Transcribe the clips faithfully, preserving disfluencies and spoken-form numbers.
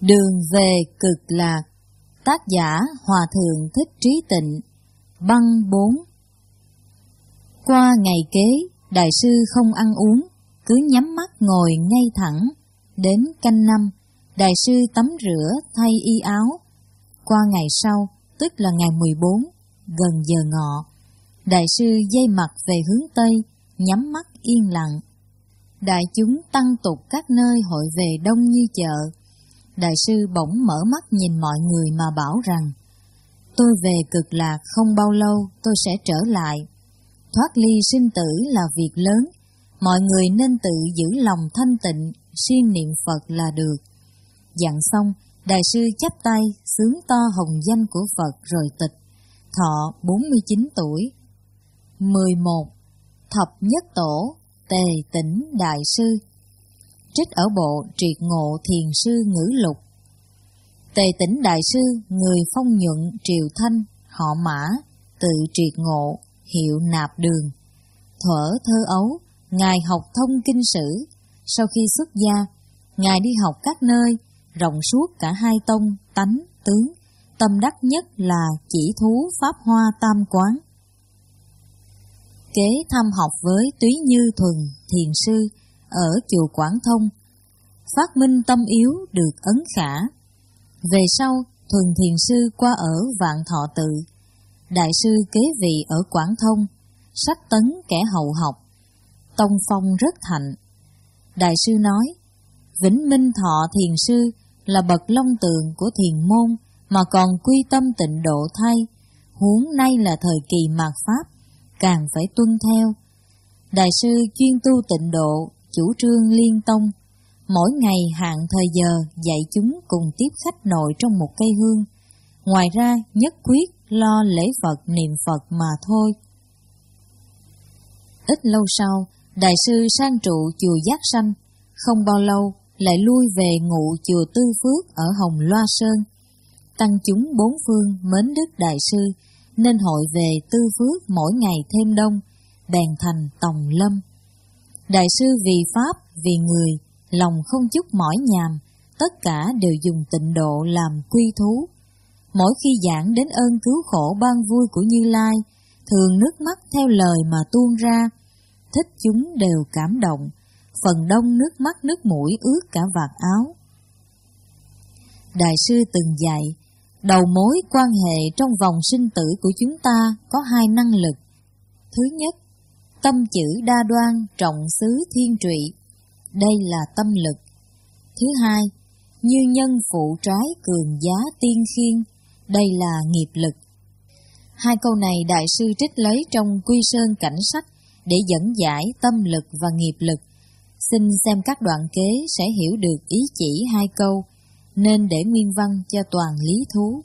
Đường về cực lạc. Tác giả Hòa Thượng Thích Trí Tịnh. Băng bốn. Qua ngày kế, đại sư không ăn uống, cứ nhắm mắt ngồi ngay thẳng. Đến canh năm, đại sư tắm rửa thay y áo. Qua ngày sau, tức là ngày mười bốn, gần giờ ngọ, đại sư dây mặt về hướng Tây, nhắm mắt yên lặng. Đại chúng tăng tục các nơi hội về đông như chợ. Đại sư bỗng mở mắt nhìn mọi người mà bảo rằng: tôi về cực lạc không bao lâu tôi sẽ trở lại. Thoát ly sinh tử là việc lớn, mọi người nên tự giữ lòng thanh tịnh, siêng niệm Phật là được. Dặn xong, đại sư chắp tay xướng to hồng danh của Phật rồi tịch. Thọ bốn mươi chín tuổi. mười một. Thập nhất tổ Tề Tĩnh Đại Sư. Trích ở bộ Triệt Ngộ Thiền Sư Ngữ Lục. Tề Tĩnh Đại Sư, người Phong Nhuận Triều Thanh, họ Mã, tự Triệt Ngộ, hiệu Nạp Đường. Thuở thơ ấu, Ngài học thông kinh sử. Sau khi xuất gia, Ngài đi học các nơi, rộng suốt cả hai tông, tánh, tướng. Tâm đắc nhất là chỉ thú Pháp Hoa Tam Quán. Kế thăm học với Túy Như Thuần Thiền Sư ở chùa Quảng Thông, phát minh tâm yếu được ấn khả. Về sau, Thuần Thiền Sư qua ở Vạn Thọ Tự. Đại sư kế vị ở Quảng Thông, sách tấn kẻ hậu học, tông phong rất thạnh. Đại sư nói: Vĩnh Minh Thọ Thiền Sư là bậc long tượng của thiền môn, mà còn quy tâm tịnh độ thay, huống nay là thời kỳ mạt Pháp, càng phải tuân theo. Đại sư chuyên tu tịnh độ, chủ trương liên tông, mỗi ngày hạn thời giờ dạy chúng cùng tiếp khách nội trong một cây hương. Ngoài ra nhất quyết lo lễ Phật niệm Phật mà thôi. Ít lâu sau, đại sư sang trụ chùa Giác Sanh, không bao lâu lại lui về ngụ chùa Tư Phước ở Hồng Loa Sơn. Tăng chúng bốn phương mến đức đại sư, nên hội về Tư Phước mỗi ngày thêm đông, bèn thành Tòng Lâm. Đại sư vì Pháp, vì người, lòng không chút mỏi nhàm, tất cả đều dùng tịnh độ làm quy thú. Mỗi khi giảng đến ơn cứu khổ ban vui của Như Lai, thường nước mắt theo lời mà tuôn ra, thích chúng đều cảm động, phần đông nước mắt nước mũi ướt cả vạt áo. Đại sư từng dạy, đầu mối quan hệ trong vòng sinh tử của chúng ta có hai năng lực. Thứ nhất, tâm chữ đa đoan trọng xứ thiên trụy, đây là tâm lực. Thứ hai, như nhân phụ trái cường giá tiên khiên, đây là nghiệp lực. Hai câu này đại sư trích lấy trong Quy Sơn Cảnh Sách để dẫn giải tâm lực và nghiệp lực. Xin xem các đoạn kế sẽ hiểu được ý chỉ hai câu, nên để nguyên văn cho toàn lý thú.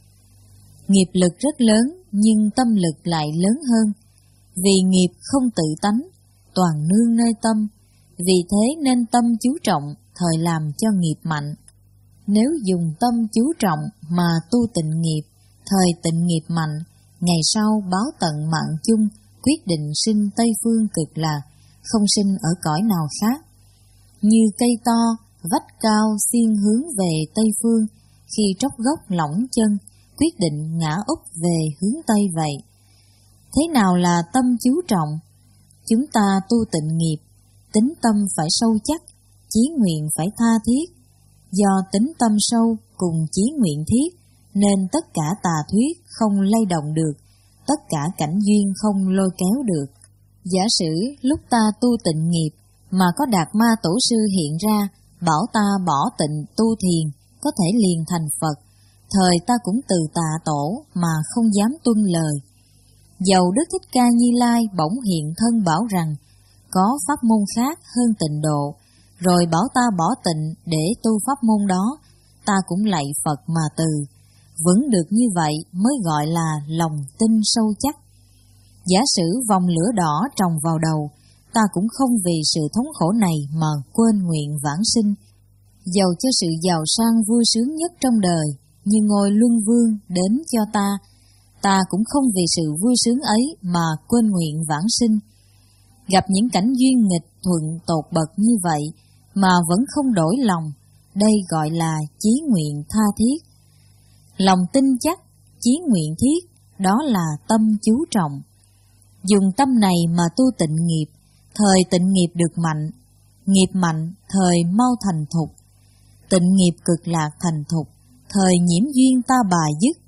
Nghiệp lực rất lớn, nhưng tâm lực lại lớn hơn. Vì nghiệp không tự tánh, toàn nương nơi tâm. Vì thế nên tâm chú trọng, thời làm cho nghiệp mạnh. Nếu dùng tâm chú trọng mà tu tịnh nghiệp, thời tịnh nghiệp mạnh, ngày sau báo tận mạng chung, quyết định sinh Tây Phương cực lạc, không sinh ở cõi nào khác. Như cây to, vách cao xiên hướng về Tây Phương, khi tróc gốc lỏng chân, quyết định ngã úp về hướng Tây vậy. Thế nào là tâm chú trọng? Chúng ta tu tịnh nghiệp, tính tâm phải sâu chắc, chí nguyện phải tha thiết. Do tính tâm sâu cùng chí nguyện thiết, nên tất cả tà thuyết không lay động được, tất cả cảnh duyên không lôi kéo được. Giả sử lúc ta tu tịnh nghiệp mà có Đạt Ma Tổ Sư hiện ra, bảo ta bỏ tịnh tu thiền, có thể liền thành Phật, thời ta cũng từ tạ tổ mà không dám tuân lời. Dầu Đức Thích Ca Như Lai bỗng hiện thân bảo rằng có pháp môn khác hơn tịnh độ, rồi bảo ta bỏ tịnh để tu pháp môn đó, ta cũng lạy Phật mà từ. Vẫn được như vậy mới gọi là lòng tin sâu chắc. Giả sử vòng lửa đỏ trồng vào đầu, ta cũng không vì sự thống khổ này mà quên nguyện vãng sinh. Dầu cho sự giàu sang vui sướng nhất trong đời, như ngôi luân vương đến cho ta, ta cũng không vì sự vui sướng ấy mà quên nguyện vãng sinh. Gặp những cảnh duyên nghịch thuận tột bậc như vậy mà vẫn không đổi lòng, đây gọi là chí nguyện tha thiết. Lòng tin chắc, chí nguyện thiết, đó là tâm chú trọng. Dùng tâm này mà tu tịnh nghiệp, thời tịnh nghiệp được mạnh, nghiệp mạnh, thời mau thành thục, tịnh nghiệp cực lạc thành thục, thời nhiễm duyên ta bà dứt.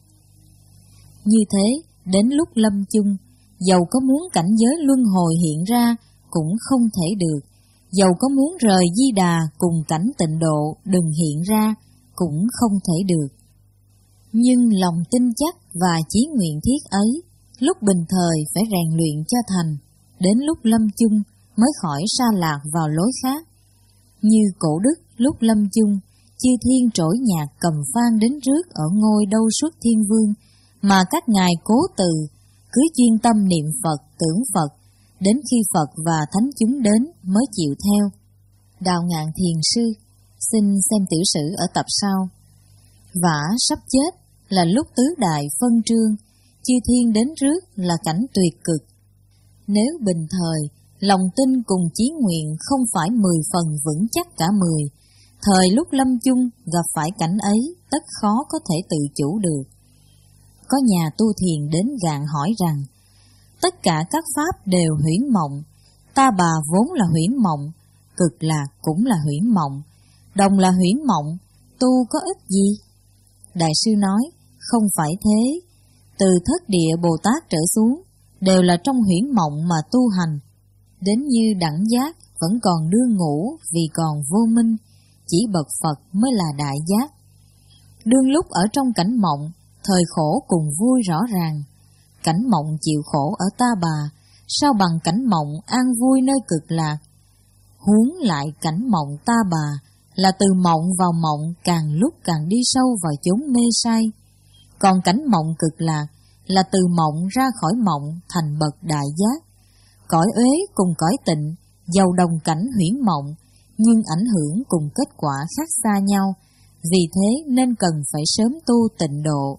Như thế, đến lúc lâm chung, dầu có muốn cảnh giới luân hồi hiện ra, cũng không thể được. Dầu có muốn rời Di Đà cùng cảnh tịnh độ đừng hiện ra, cũng không thể được. Nhưng lòng tin chắc và chí nguyện thiết ấy, lúc bình thời phải rèn luyện cho thành, đến lúc lâm chung mới khỏi sa lạc vào lối khác. Như cổ đức lúc lâm chung, chư thiên trỗi nhạc cầm vang đến rước ở ngôi đâu xuất thiên vương, mà các ngài cố từ, cứ chuyên tâm niệm Phật, tưởng Phật, đến khi Phật và thánh chúng đến mới chịu theo. Đào Ngạn Thiền Sư, xin xem tiểu sử ở tập sau. Vả sắp chết là lúc tứ đại phân trương, chư thiên đến rước là cảnh tuyệt cực. Nếu bình thời, lòng tin cùng chí nguyện không phải mười phần vững chắc cả mười, thời lúc lâm chung gặp phải cảnh ấy tất khó có thể tự chủ được. Có nhà tu thiền đến gạn hỏi rằng, tất cả các pháp đều huyễn mộng, ta bà vốn là huyễn mộng, cực lạc cũng là huyễn mộng, đồng là huyễn mộng, tu có ích gì? Đại sư nói, không phải thế, từ thất địa Bồ Tát trở xuống, đều là trong huyễn mộng mà tu hành, đến như đẳng giác vẫn còn đương ngủ vì còn vô minh, chỉ bậc Phật mới là đại giác. Đương lúc ở trong cảnh mộng, thời khổ cùng vui rõ ràng, cảnh mộng chịu khổ ở ta bà, sao bằng cảnh mộng an vui nơi cực lạc. Huống lại cảnh mộng ta bà, là từ mộng vào mộng càng lúc càng đi sâu vào chốn mê say. Còn cảnh mộng cực lạc, là từ mộng ra khỏi mộng thành bậc đại giác. Cõi uế cùng cõi tịnh, dầu đồng cảnh huyễn mộng, nhưng ảnh hưởng cùng kết quả khác xa nhau, vì thế nên cần phải sớm tu tịnh độ.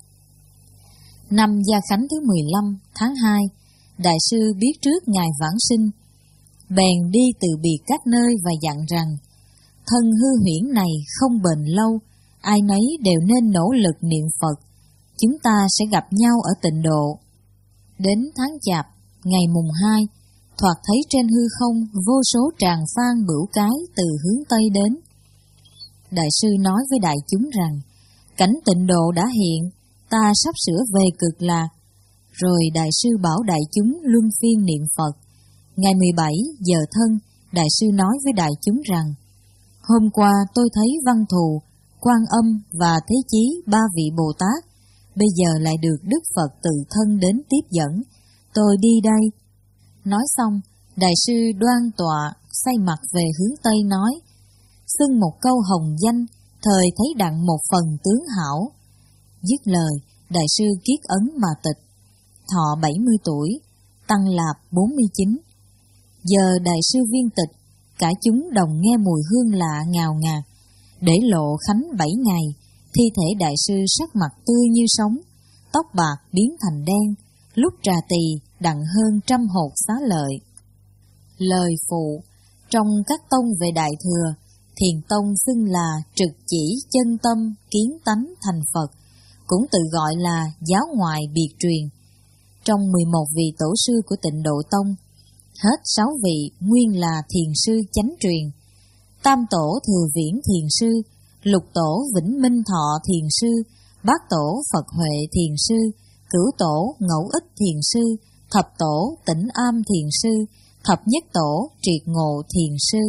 Năm Gia Khánh thứ mười lăm tháng hai, Đại sư biết trước ngày vãng sinh, bèn đi từ biệt các nơi và dặn rằng, thân hư huyễn này không bền lâu, ai nấy đều nên nỗ lực niệm Phật, chúng ta sẽ gặp nhau ở tịnh độ. Đến tháng Chạp, ngày mùng hai, thoạt thấy trên hư không vô số tràng phan bửu cái từ hướng Tây đến. Đại sư nói với đại chúng rằng, cảnh tịnh độ đã hiện, ta sắp sửa về cực lạc. Rồi đại sư bảo đại chúng luân phiên niệm Phật. Ngày mười bảy giờ thân, đại sư nói với đại chúng rằng, hôm qua tôi thấy Văn Thù, Quan Âm và Thế Chí ba vị Bồ Tát, bây giờ lại được Đức Phật tự thân đến tiếp dẫn, tôi đi đây. Nói xong, đại sư đoan tọa, xoay mặt về hướng Tây nói, xưng một câu hồng danh, thời thấy đặng một phần tướng hảo. Dứt lời, đại sư kiết ấn mà tịch, thọ bảy mươi tuổi, tăng lạp bốn mươi chín. Giờ đại sư viên tịch, cả chúng đồng nghe mùi hương lạ ngào ngạt, để lộ khánh bảy ngày, thi thể đại sư sắc mặt tươi như sống, tóc bạc biến thành đen, lúc trà tỳ đặng hơn trăm hột xá lợi. Lời phụ, trong các tông về Đại Thừa, Thiền Tông xưng là trực chỉ chân tâm kiến tánh thành Phật, cũng tự gọi là giáo ngoại biệt truyền. Trong mười một vị tổ sư của Tịnh Độ Tông, hết sáu vị nguyên là thiền sư chánh truyền. Tam tổ Thừa Viễn thiền sư, lục tổ Vĩnh Minh Thọ thiền sư, bát tổ Phật Huệ thiền sư, cửu tổ Ngẫu Ích thiền sư, thập tổ Tĩnh Am thiền sư, thập nhất tổ Triệt Ngộ thiền sư.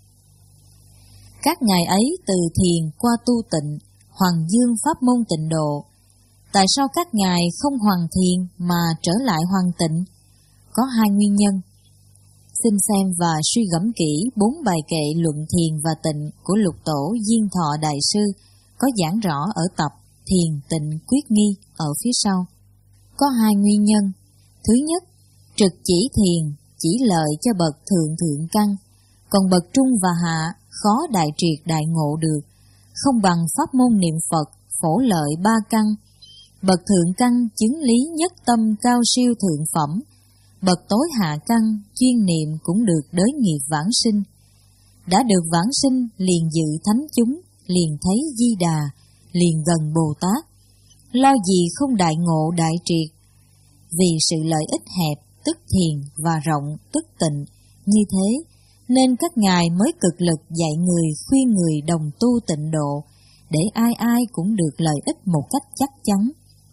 Các ngài ấy từ thiền qua tu tịnh, hoàng dương pháp môn tịnh độ. Tại sao các ngài không hoàn thiền mà trở lại hoàn tịnh? Có hai nguyên nhân. Xin xem và suy gẫm kỹ bốn bài kệ luận thiền và tịnh của lục tổ Diên Thọ Đại sư, có giảng rõ ở tập Thiền Tịnh Quyết Nghi ở phía sau. Có hai nguyên nhân. Thứ nhất, trực chỉ thiền chỉ lợi cho bậc thượng thượng căn, còn bậc trung và hạ khó đại triệt đại ngộ được, không bằng pháp môn niệm Phật phổ lợi ba căn. Bậc thượng căn chứng lý nhất tâm cao siêu thượng phẩm, bậc tối hạ căn chuyên niệm cũng được đới nghiệp vãng sinh. đã được vãng sinh liền dự thánh chúng, liền thấy Di Đà, liền gần Bồ Tát. Lo gì không đại ngộ đại triệt. Vì sự lợi ích hẹp, tức thiền, và rộng, tức tịnh, như thế, nên các ngài mới cực lực dạy người, khuyên người đồng tu tịnh độ, để ai ai cũng được lợi ích một cách chắc chắn.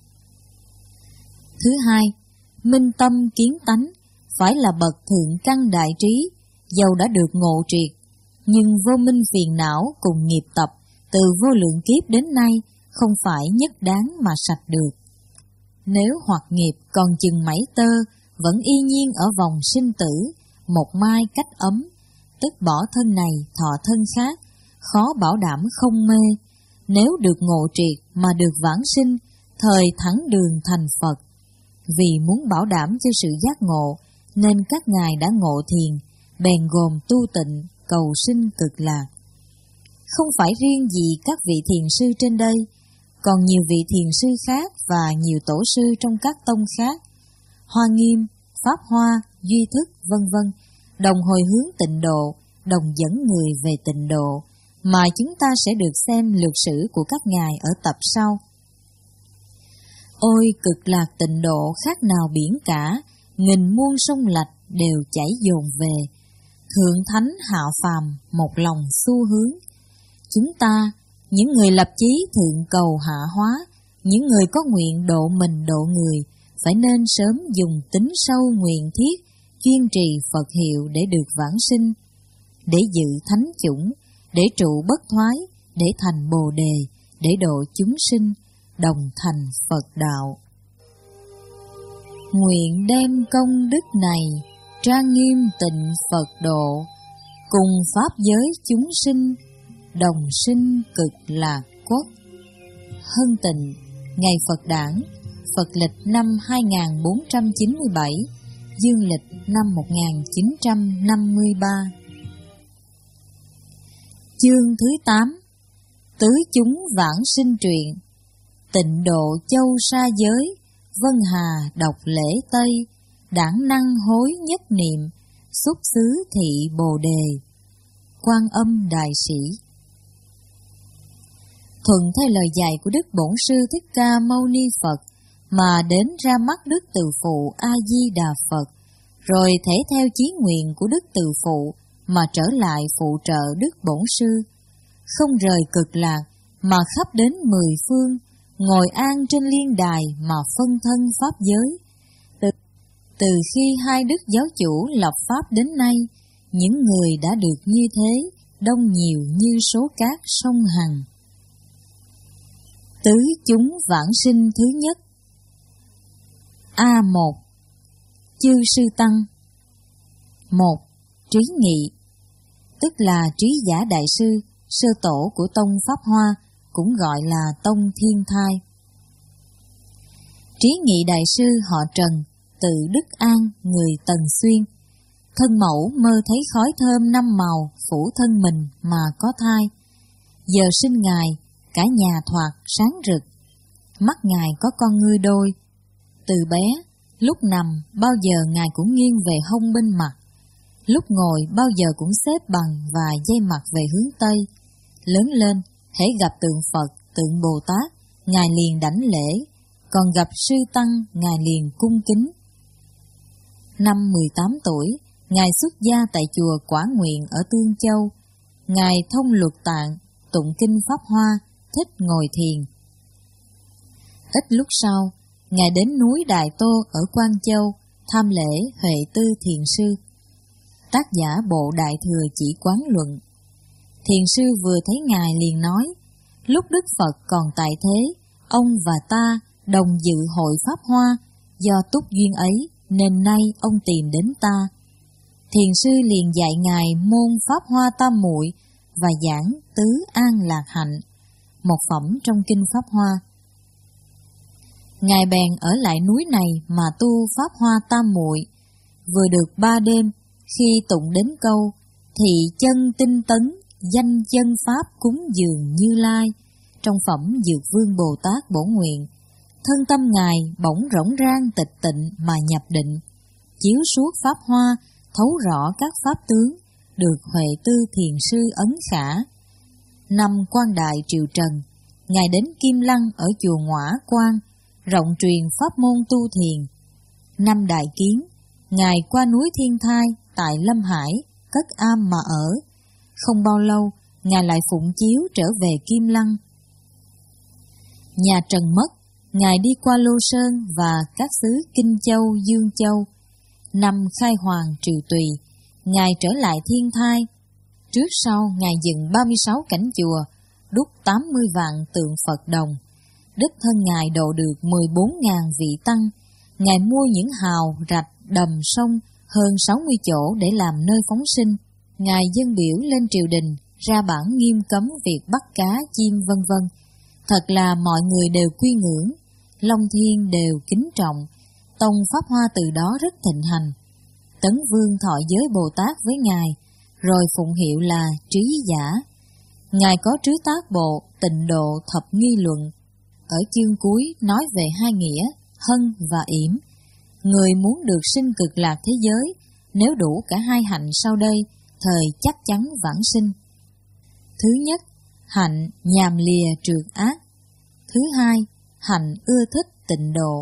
Thứ hai, minh tâm kiến tánh, phải là bậc thượng căn đại trí, dầu đã được ngộ triệt, nhưng vô minh phiền não cùng nghiệp tập từ vô lượng kiếp đến nay không phải nhất đáng mà sạch được. Nếu hoặc nghiệp còn chừng mảy tơ, vẫn y nhiên ở vòng sinh tử, một mai cách ấm, tức bỏ thân này thọ thân khác, khó bảo đảm không mê. Nếu được ngộ triệt mà được vãng sinh, thời thẳng đường thành Phật. Vì muốn bảo đảm cho sự giác ngộ, nên các ngài đã ngộ thiền, bèn gồm tu tịnh, cầu sinh cực lạc. Không phải riêng gì các vị thiền sư trên đây, còn nhiều vị thiền sư khác và nhiều tổ sư trong các tông khác, Hoa Nghiêm, Pháp Hoa, Duy Thức, vân vân, đồng hồi hướng tịnh độ, đồng dẫn người về tịnh độ, mà chúng ta sẽ được xem lược sử của các ngài ở tập sau. Ôi cực lạc tịnh độ khác nào biển cả, nghìn muôn sông lạch đều chảy dồn về. Thượng thánh hạ phàm một lòng xu hướng. Chúng ta, những người lập chí thượng cầu hạ hóa, những người có nguyện độ mình độ người, phải nên sớm dùng tính sâu nguyện thiết, chuyên trì Phật hiệu để được vãng sinh, để dự thánh chủng, để trụ bất thoái, để thành Bồ đề, để độ chúng sinh, đồng thành Phật đạo. Nguyện đem công đức này, trang nghiêm tịnh Phật độ, cùng pháp giới chúng sinh, đồng sinh cực lạc quốc. Hân Tịnh, ngày Phật đản, Phật lịch năm hai nghìn bốn trăm chín mươi bảy, dương lịch năm một nghìn chín trăm năm mươi ba. Chương thứ tám. Tứ chúng vãng sinh truyện. Tịnh độ châu sa giới, Vân Hà đọc lễ Tây, đản năng hối nhất niệm, xuất xứ thị Bồ đề. Quan Âm Đại Sĩ. Thuận theo lời dạy của Đức Bổn Sư Thích Ca Mâu Ni Phật mà đến ra mắt Đức Từ Phụ A Di Đà Phật, rồi thể theo chí nguyện của Đức Từ Phụ mà trở lại phụ trợ Đức Bổn Sư, không rời cực lạc mà khắp đến mười phương, ngồi an trên liên đài mà phân thân pháp giới. Từ, từ khi hai đức giáo chủ lập pháp đến nay, những người đã được như thế đông nhiều như số cát sông Hằng. Tứ chúng vãng sinh thứ nhất. A một. Chư Sư Tăng. Một. Trí Nghị, tức là trí giả đại sư, sơ tổ của tông Pháp Hoa, cũng gọi là tông Thiên Thai. Trí Nghị đại sư họ Trần, tự Đức An, người Tần Xuyên. Thân mẫu mơ thấy khói thơm năm màu phủ thân mình mà có thai. Giờ sinh ngài, cả nhà thoạt sáng rực. Mắt ngài có con ngươi đôi. Từ bé, lúc nằm bao giờ ngài cũng nghiêng về hông bên mặt. Lúc ngồi bao giờ cũng xếp bằng và dây mặt về hướng Tây. Lớn lên, hễ gặp tượng Phật, tượng Bồ Tát, ngài liền đảnh lễ, còn gặp sư tăng, ngài liền cung kính. Năm mười tám tuổi, ngài xuất gia tại chùa Quả Nguyện ở Tương Châu. Ngài thông luật tạng, tụng kinh Pháp Hoa, thích ngồi thiền. Ít lúc sau, ngài đến núi Đại Tô ở Quang Châu, tham lễ Huệ Tư Thiền Sư. Tác giả bộ Đại Thừa Chỉ Quán Luận. Thiền sư vừa thấy ngài liền nói, lúc Đức Phật còn tại thế, ông và ta đồng dự hội Pháp Hoa, do túc duyên ấy nên nay ông tìm đến ta. Thiền sư liền dạy ngài môn Pháp Hoa Tam Muội và giảng Tứ An Lạc Hạnh, một phẩm trong kinh Pháp Hoa. Ngài bèn ở lại núi này mà tu Pháp Hoa Tam Muội. Vừa được ba đêm, khi tụng đến câu thị chân tinh tấn, danh chân pháp cúng dường Như Lai, trong phẩm Dược Vương Bồ Tát Bổ Nguyện, thân tâm ngài bỗng rỗng rang tịch tịnh mà nhập định, chiếu suốt Pháp Hoa, thấu rõ các pháp tướng, được Huệ Tư Thiền Sư ấn khả. Năm Quan Đại Triều Trần, Ngài đến Kim Lăng ở chùa Ngoã Quan, rộng truyền pháp môn tu thiền. Năm Đại Kiến, Ngài qua núi Thiên Thai tại Lâm Hải, cất am mà ở. Không bao lâu, Ngài lại phụng chiếu trở về Kim Lăng. Nhà Trần mất, Ngài đi qua Lô Sơn và các xứ Kinh Châu, Dương Châu. Năm Khai Hoàng Triều Tùy, Ngài trở lại Thiên Thai. Trước sau, Ngài dựng ba mươi sáu cảnh chùa, đúc tám mươi vạn tượng Phật đồng. Đích thân Ngài độ được mười bốn nghìn vị tăng. Ngài mua những hào, rạch, đầm, sông hơn sáu mươi chỗ để làm nơi phóng sinh. Ngài dâng biểu lên triều đình, ra bản nghiêm cấm việc bắt cá, chim vân vân. Thật là mọi người đều quy ngưỡng, Long Thiên đều kính trọng. Tông Pháp Hoa từ đó rất thịnh hành. Tấn Vương thọ giới Bồ Tát với Ngài, rồi phụng hiệu là Trí Giả. Ngài có trứ tác bộ Tịnh Độ Thập Nghi Luận. Ở chương cuối nói về hai nghĩa hân và yểm. Người muốn được sinh cực lạc thế giới, nếu đủ cả hai hạnh sau đây, thời chắc chắn vãng sinh. Thứ nhất, hạnh nhàm lìa trượt ác. Thứ hai, hạnh ưa thích tịnh độ.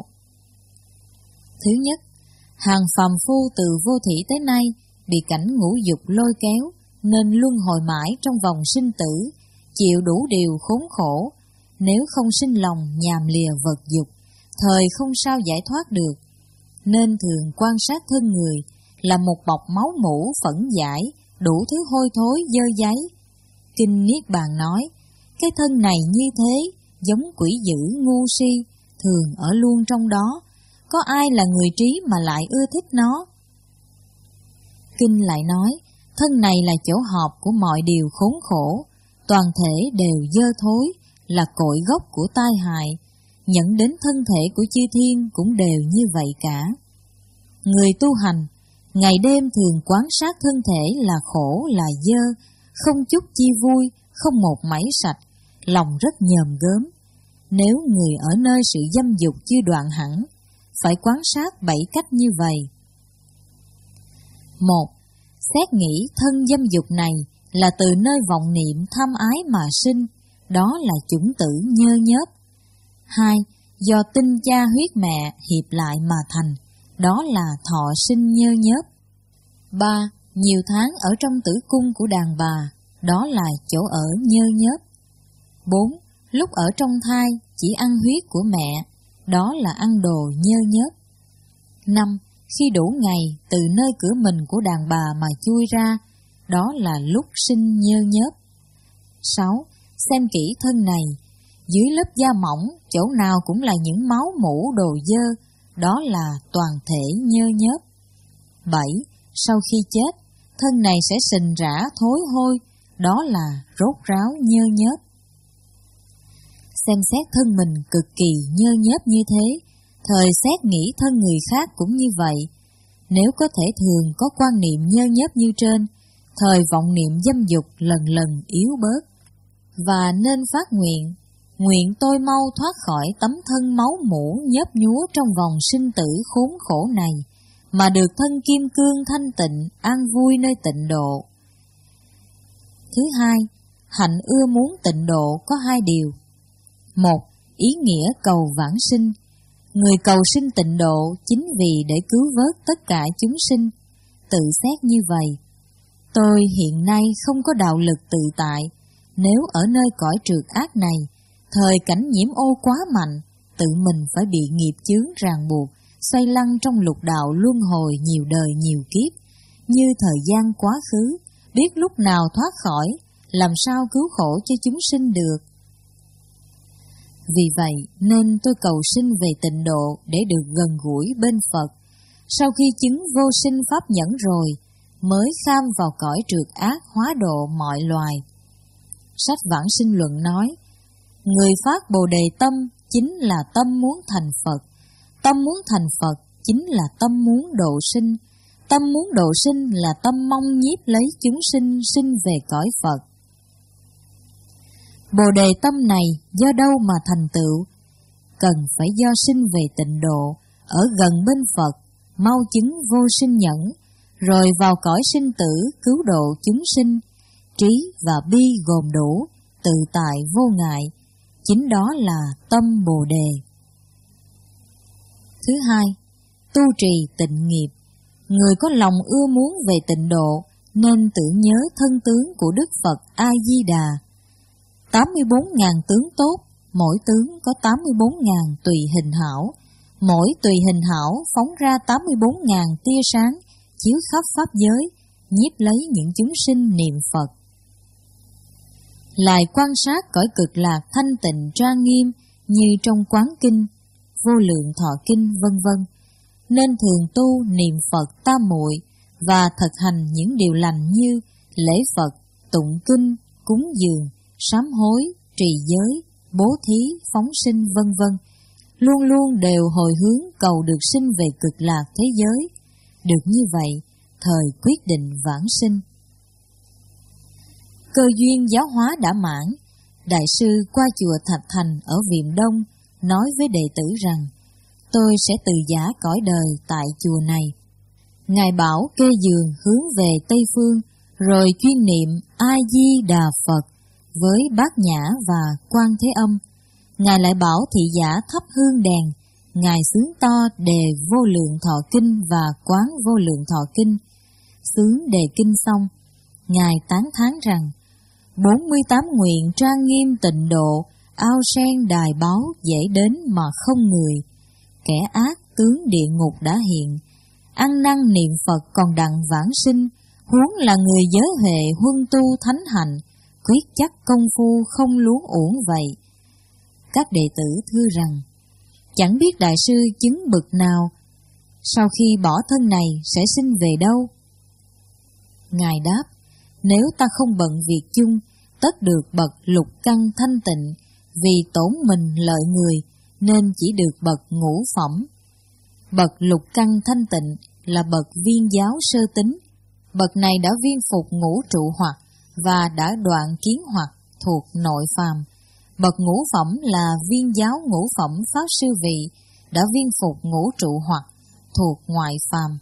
Thứ nhất, hàng phàm phu từ vô thủy tới nay bị cảnh ngũ dục lôi kéo, nên luân hồi mãi trong vòng sinh tử, chịu đủ điều khốn khổ. Nếu không sinh lòng nhàm lìa vật dục, thời không sao giải thoát được, nên thường quan sát thân người là một bọc máu mủ phẫn dãi, đủ thứ hôi thối dơ dáy. Kinh Niết Bàn nói, cái thân này như thế, giống quỷ dữ ngu si, thường ở luôn trong đó, có ai là người trí mà lại ưa thích nó. Kinh lại nói, thân này là chỗ họp của mọi điều khốn khổ, toàn thể đều dơ thối, là cội gốc của tai hại, nhận đến thân thể của chư thiên cũng đều như vậy cả. Người tu hành, ngày đêm thường quan sát thân thể là khổ là dơ, không chút chi vui, không một mảy sạch, lòng rất nhòm gớm. Nếu người ở nơi sự dâm dục chưa đoạn hẳn, phải quan sát bảy cách như vậy. Một, xét nghĩ thân dâm dục này là từ nơi vọng niệm tham ái mà sinh, đó là chủng tử nhơ nhớp. Hai, do tinh cha huyết mẹ hiệp lại mà thành, đó là thọ sinh nhơ nhớp. Ba, nhiều tháng ở trong tử cung của đàn bà, đó là chỗ ở nhơ nhớp. Bốn, lúc ở trong thai chỉ ăn huyết của mẹ, đó là ăn đồ nhơ nhớp. Năm, khi đủ ngày từ nơi cửa mình của đàn bà mà chui ra, đó là lúc sinh nhơ nhớp. Sáu, xem kỹ thân này, dưới lớp da mỏng, chỗ nào cũng là những máu mủ đồ dơ, đó là toàn thể nhơ nhớp. Bảy, sau khi chết, thân này sẽ sình rã thối hôi, đó là rốt ráo nhơ nhớp. Xem xét thân mình cực kỳ nhơ nhớp như thế, thời xét nghĩ thân người khác cũng như vậy. Nếu có thể thường có quan niệm nhơ nhớp như trên, thời vọng niệm dâm dục lần lần yếu bớt. Và nên phát nguyện, nguyện tôi mau thoát khỏi tấm thân máu mủ nhớp nhúa trong vòng sinh tử khốn khổ này, mà được thân kim cương thanh tịnh, an vui nơi tịnh độ. Thứ hai, hạnh ưa muốn tịnh độ có hai điều. Một, ý nghĩa cầu vãng sinh. Người cầu sinh tịnh độ chính vì để cứu vớt tất cả chúng sinh. Tự xét như vậy, tôi hiện nay không có đạo lực tự tại. Nếu ở nơi cõi trượt ác này, thời cảnh nhiễm ô quá mạnh, tự mình phải bị nghiệp chướng ràng buộc, xoay lăn trong lục đạo luân hồi nhiều đời nhiều kiếp, như thời gian quá khứ, biết lúc nào thoát khỏi, làm sao cứu khổ cho chúng sinh được. Vì vậy nên tôi cầu sinh về tịnh độ để được gần gũi bên Phật. Sau khi chứng vô sinh pháp nhẫn rồi, mới kham vào cõi trượt ác hóa độ mọi loài. Sách Vãng Sinh Luận nói, người phát Bồ Đề tâm chính là tâm muốn thành Phật, tâm muốn thành Phật chính là tâm muốn độ sinh, tâm muốn độ sinh là tâm mong nhiếp lấy chúng sinh sinh về cõi Phật. Bồ Đề tâm này do đâu mà thành tựu? Cần phải do sinh về tịnh độ, ở gần bên Phật, mau chứng vô sinh nhẫn, rồi vào cõi sinh tử cứu độ chúng sinh, trí và bi gồm đủ, tự tại vô ngại, chính đó là tâm Bồ Đề. Thứ hai, tu trì tịnh nghiệp. Người có lòng ưa muốn về tịnh độ nên tưởng nhớ thân tướng của Đức Phật A-di-đà. tám mươi bốn nghìn tướng tốt, mỗi tướng có tám mươi bốn nghìn tùy hình hảo, mỗi tùy hình hảo phóng ra tám mươi bốn nghìn tia sáng, chiếu khắp pháp giới, nhiếp lấy những chúng sinh niệm Phật. Lại quan sát cõi cực lạc thanh tịnh trang nghiêm như trong Quán Kinh, Vô Lượng Thọ Kinh vân vân, nên thường tu niệm Phật tam muội và thực hành những điều lành như lễ Phật, tụng kinh, cúng dường, sám hối, trì giới, bố thí, phóng sinh vân vân, luôn luôn đều hồi hướng cầu được sinh về cực lạc thế giới. Được như vậy, thời quyết định vãng sinh. Cơ duyên giáo hóa đã mãn, Đại sư qua chùa Thạch Thành ở Việm Đông nói với đệ tử rằng: tôi sẽ từ giã cõi đời tại chùa này. Ngài bảo kê giường hướng về Tây Phương, rồi chuyên niệm A-di-đà Phật với bát nhã và Quan Thế Âm. Ngài lại bảo thị giả thắp hương đèn. Ngài xướng to đề Vô Lượng Thọ Kinh và Quán Vô Lượng Thọ Kinh. Xướng đề kinh xong, Ngài tán thán rằng: bốn mươi tám nguyện trang nghiêm tịnh độ, ao sen đài báo dễ đến mà không người. Kẻ ác tướng địa ngục đã hiện, ăn năn niệm Phật còn đặng vãng sinh, huống là người giới huệ huân tu thánh hạnh, quyết chắc công phu không luống uổng vậy. Các đệ tử thưa rằng: chẳng biết Đại sư chứng bực nào, sau khi bỏ thân này sẽ sinh về đâu? Ngài đáp: nếu ta không bận việc chung, tất được bậc lục căn thanh tịnh, vì tổn mình lợi người, nên chỉ được bậc ngũ phẩm. Bậc lục căn thanh tịnh là bậc viên giáo sơ tính. Bậc này đã viên phục ngũ trụ hoặc và đã đoạn kiến hoặc thuộc nội phàm. Bậc ngũ phẩm là viên giáo ngũ phẩm pháp sư vị, đã viên phục ngũ trụ hoặc thuộc ngoại phàm.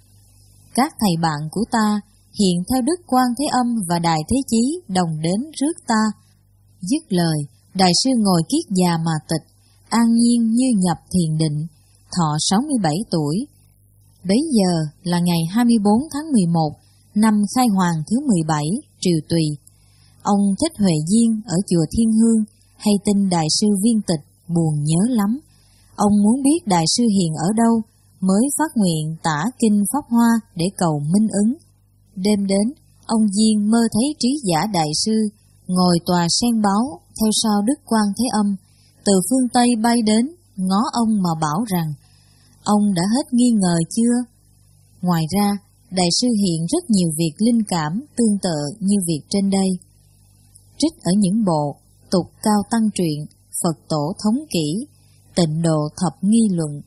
Các thầy bạn của ta hiện theo Đức Quan Thế Âm và Đại Thế Chí đồng đến rước ta. Dứt lời, Đại sư ngồi kiết già mà tịch, an nhiên như nhập thiền định, thọ sáu mươi bảy tuổi. Bấy giờ là ngày hai mươi bốn tháng mười một năm Khai Hoàng thứ mười bảy Triều Tùy. Ông Thích Huệ Diên ở chùa Thiên Hương hay tin Đại sư viên tịch, buồn nhớ lắm. Ông muốn biết Đại sư hiện ở đâu, mới phát nguyện tả kinh Pháp Hoa để cầu minh ứng. Đêm đến, ông Diên mơ thấy Trí Giả Đại sư ngồi tòa sen báo theo sau Đức Quan Thế Âm, từ phương Tây bay đến, ngó ông mà bảo rằng: ông đã hết nghi ngờ chưa? Ngoài ra, Đại sư hiện rất nhiều việc linh cảm tương tự như việc trên đây. Trích ở những bộ Tục Cao Tăng Truyện, Phật Tổ Thống Kỷ, Tịnh Độ Thập Nghi Luận.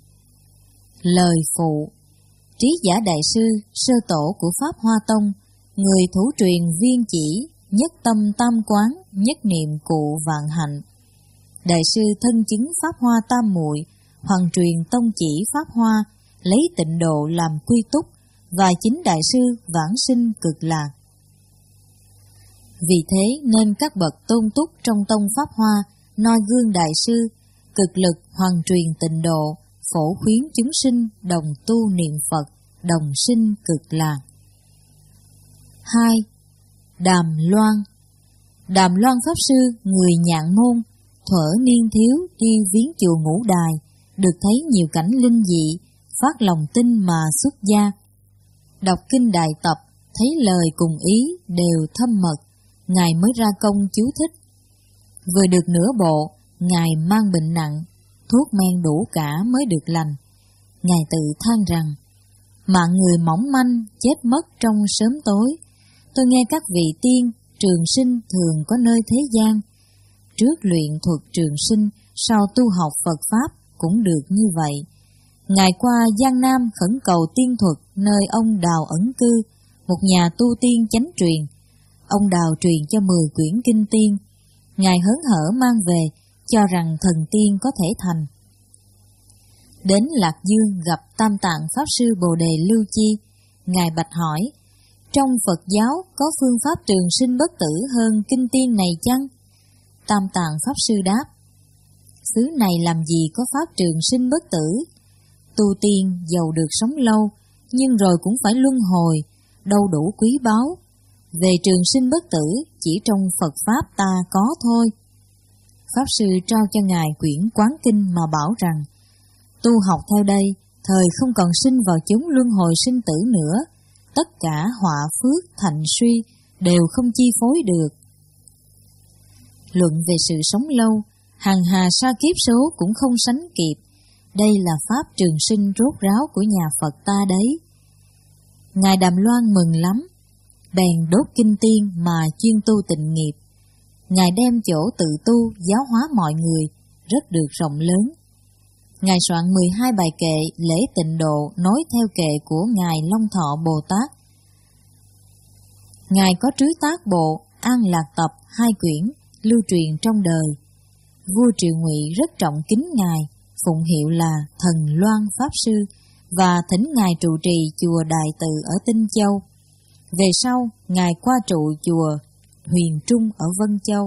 Lời phụ: Trí Giả Đại sư, sơ tổ của Pháp Hoa Tông, người thủ truyền viên chỉ, nhất tâm tam quán, nhất niệm cụ vạn hạnh. Đại sư thân chứng Pháp Hoa tam muội, hoàng truyền tông chỉ Pháp Hoa, lấy tịnh độ làm quy túc, và chính Đại sư vãng sinh cực lạc. Vì thế nên các bậc tôn túc trong tông Pháp Hoa noi gương Đại sư, cực lực hoàng truyền tịnh độ, phổ khuyến chúng sinh đồng tu niệm Phật, đồng sinh cực lạc. Hai. Đàm Loan. Đàm Loan Pháp Sư, người Nhạn Môn, thuở niên thiếu đi viếng chùa Ngũ Đài, được thấy nhiều cảnh linh dị, phát lòng tin mà xuất gia. Đọc kinh Đại Tập, thấy lời cùng ý đều thâm mật, Ngài mới ra công chú thích. Vừa được nửa bộ, Ngài mang bệnh nặng, thuốc men đủ cả mới được lành. Ngài tự than rằng: mạng người mỏng manh, chết mất trong sớm tối. Tôi nghe các vị tiên, trường sinh thường có nơi thế gian. Trước luyện thuật trường sinh, sau tu học Phật Pháp cũng được như vậy. Ngài qua Giang Nam khẩn cầu tiên thuật nơi ông Đào ẩn cư, một nhà tu tiên chánh truyền. Ông Đào truyền cho mười quyển kinh tiên. Ngài hớn hở mang về, cho rằng thần tiên có thể thành. Đến Lạc Dương gặp Tam Tạng Pháp Sư Bồ Đề Lưu Chi, Ngài bạch hỏi, trong Phật giáo có phương pháp trường sinh bất tử hơn kinh tiên này chăng? Tam Tạng Pháp Sư đáp, xứ này làm gì có pháp trường sinh bất tử? Tu tiên giàu được sống lâu, nhưng rồi cũng phải luân hồi, đâu đủ quý báu. Về trường sinh bất tử, chỉ trong Phật Pháp ta có thôi. Pháp Sư trao cho Ngài quyển Quán Kinh mà bảo rằng, tu học theo đây, thời không còn sinh vào chúng luân hồi sinh tử nữa, tất cả họa phước thành suy đều không chi phối được. Luận về sự sống lâu, hằng hà sa kiếp số cũng không sánh kịp. Đây là pháp trường sinh rốt ráo của nhà Phật ta đấy. Ngài Đàm Loan mừng lắm, bèn đốt kinh tiên mà chuyên tu tịnh nghiệp. Ngài đem chỗ tự tu giáo hóa mọi người rất được rộng lớn. Ngài soạn mười hai bài kệ lễ tịnh độ nối theo kệ của Ngài Long Thọ Bồ Tát. Ngài có trứ tác bộ An Lạc Tập hai quyển lưu truyền trong đời. Vua Triệu Ngụy rất trọng kính Ngài, phụng hiệu là Thần Loan Pháp Sư và thỉnh Ngài trụ trì chùa Đại Từ ở Tinh Châu. Về sau, Ngài qua trụ chùa Huyền Trung ở Vân Châu.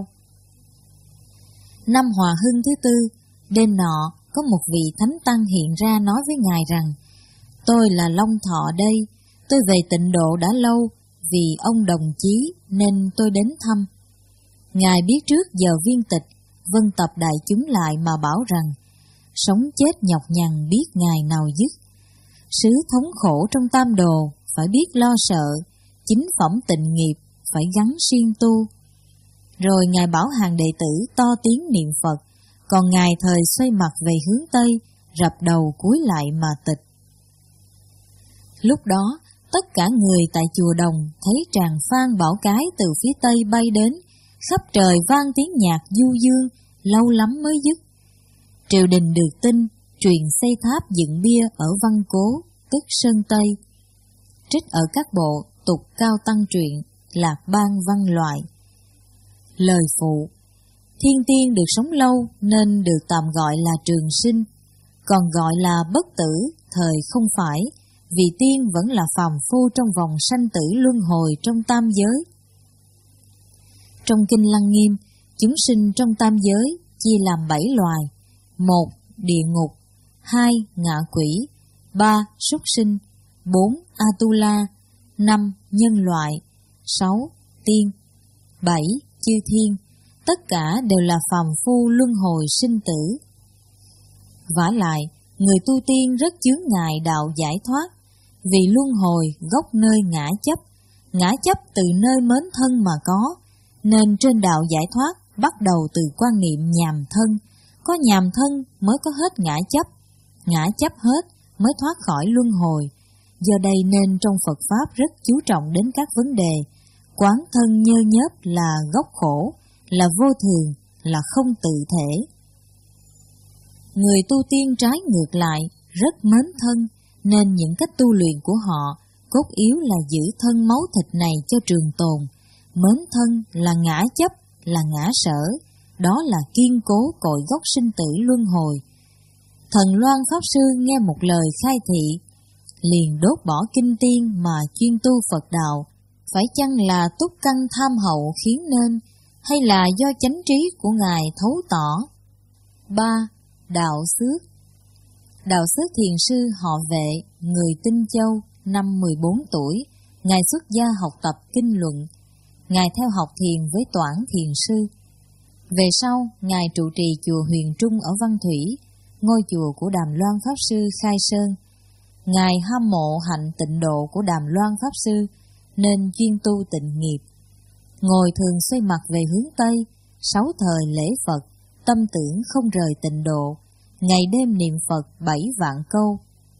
Năm Hòa Hưng thứ tư, đêm nọ, có một vị thánh tăng hiện ra nói với Ngài rằng, tôi là Long Thọ đây, tôi về tịnh độ đã lâu, vì ông đồng chí nên tôi đến thăm. Ngài biết trước giờ viên tịch, vân tập đại chúng lại mà bảo rằng, sống chết nhọc nhằn biết ngày nào dứt. Sứ thống khổ trong tam đồ, phải biết lo sợ, chính phẩm tịnh nghiệp, phải gắn siêng tu. Rồi Ngài bảo hàng đệ tử to tiếng niệm Phật, còn Ngài thời xoay mặt về hướng Tây, rập đầu cúi lại mà tịch. Lúc đó, tất cả người tại chùa Đồng thấy tràng phan bảo cái từ phía Tây bay đến, khắp trời vang tiếng nhạc du dương, lâu lắm mới dứt. Triều đình được tin, truyền xây tháp dựng bia ở Văn Cố, tức Sơn Tây. Trích ở các bộ tục cao tăng truyện, lạc ban văn loại. Lời phụ, thiên tiên được sống lâu nên được tạm gọi là trường sinh, còn gọi là bất tử thời không phải, vì tiên vẫn là phàm phu trong vòng sanh tử luân hồi trong tam giới. Trong Kinh Lăng Nghiêm, chúng sinh trong tam giới chia làm bảy loài: một. Địa ngục, hai. Ngạ quỷ, ba. Súc sinh, bốn. Atula, năm. Nhân loại, sáu. Tiên, bảy. Chư thiên, tất cả đều là phàm phu luân hồi sinh tử. Vả lại, người tu tiên rất chướng ngại đạo giải thoát, vì luân hồi gốc nơi ngã chấp, ngã chấp từ nơi mến thân mà có, nên trên đạo giải thoát bắt đầu từ quan niệm nhàm thân, có nhàm thân mới có hết ngã chấp, ngã chấp hết mới thoát khỏi luân hồi. Do đây nên trong Phật Pháp rất chú trọng đến các vấn đề quán thân nhơ nhớp là gốc khổ, là vô thường, là không tự thể. Người tu tiên trái ngược lại, rất mến thân, nên những cách tu luyện của họ cốt yếu là giữ thân máu thịt này cho trường tồn. Mến thân là ngã chấp, là ngã sở, đó là kiên cố cội gốc sinh tử luân hồi. Thần Loan Pháp Sư nghe một lời khai thị, liền đốt bỏ kinh tiên mà chuyên tu Phật đạo. Phải chăng là túc căn tham hậu khiến nên, hay là do chánh trí của Ngài thấu tỏ? ba. Đạo Xước. Đạo Xước thiền sư họ Vệ, người Tinh Châu, năm mười bốn tuổi, Ngài xuất gia học tập kinh luận. Ngài theo học thiền với Toản thiền sư. Về sau, Ngài trụ trì chùa Huyền Trung ở Văn Thủy, ngôi chùa của Đàm Loan Pháp Sư khai sơn. Ngài hâm mộ hạnh tịnh độ của Đàm Loan Pháp Sư, nên chuyên tu tịnh nghiệp. Ngồi thường xoay mặt về hướng Tây, sáu thời lễ Phật, tâm tưởng không rời tịnh độ, ngày đêm niệm Phật bảy vạn câu.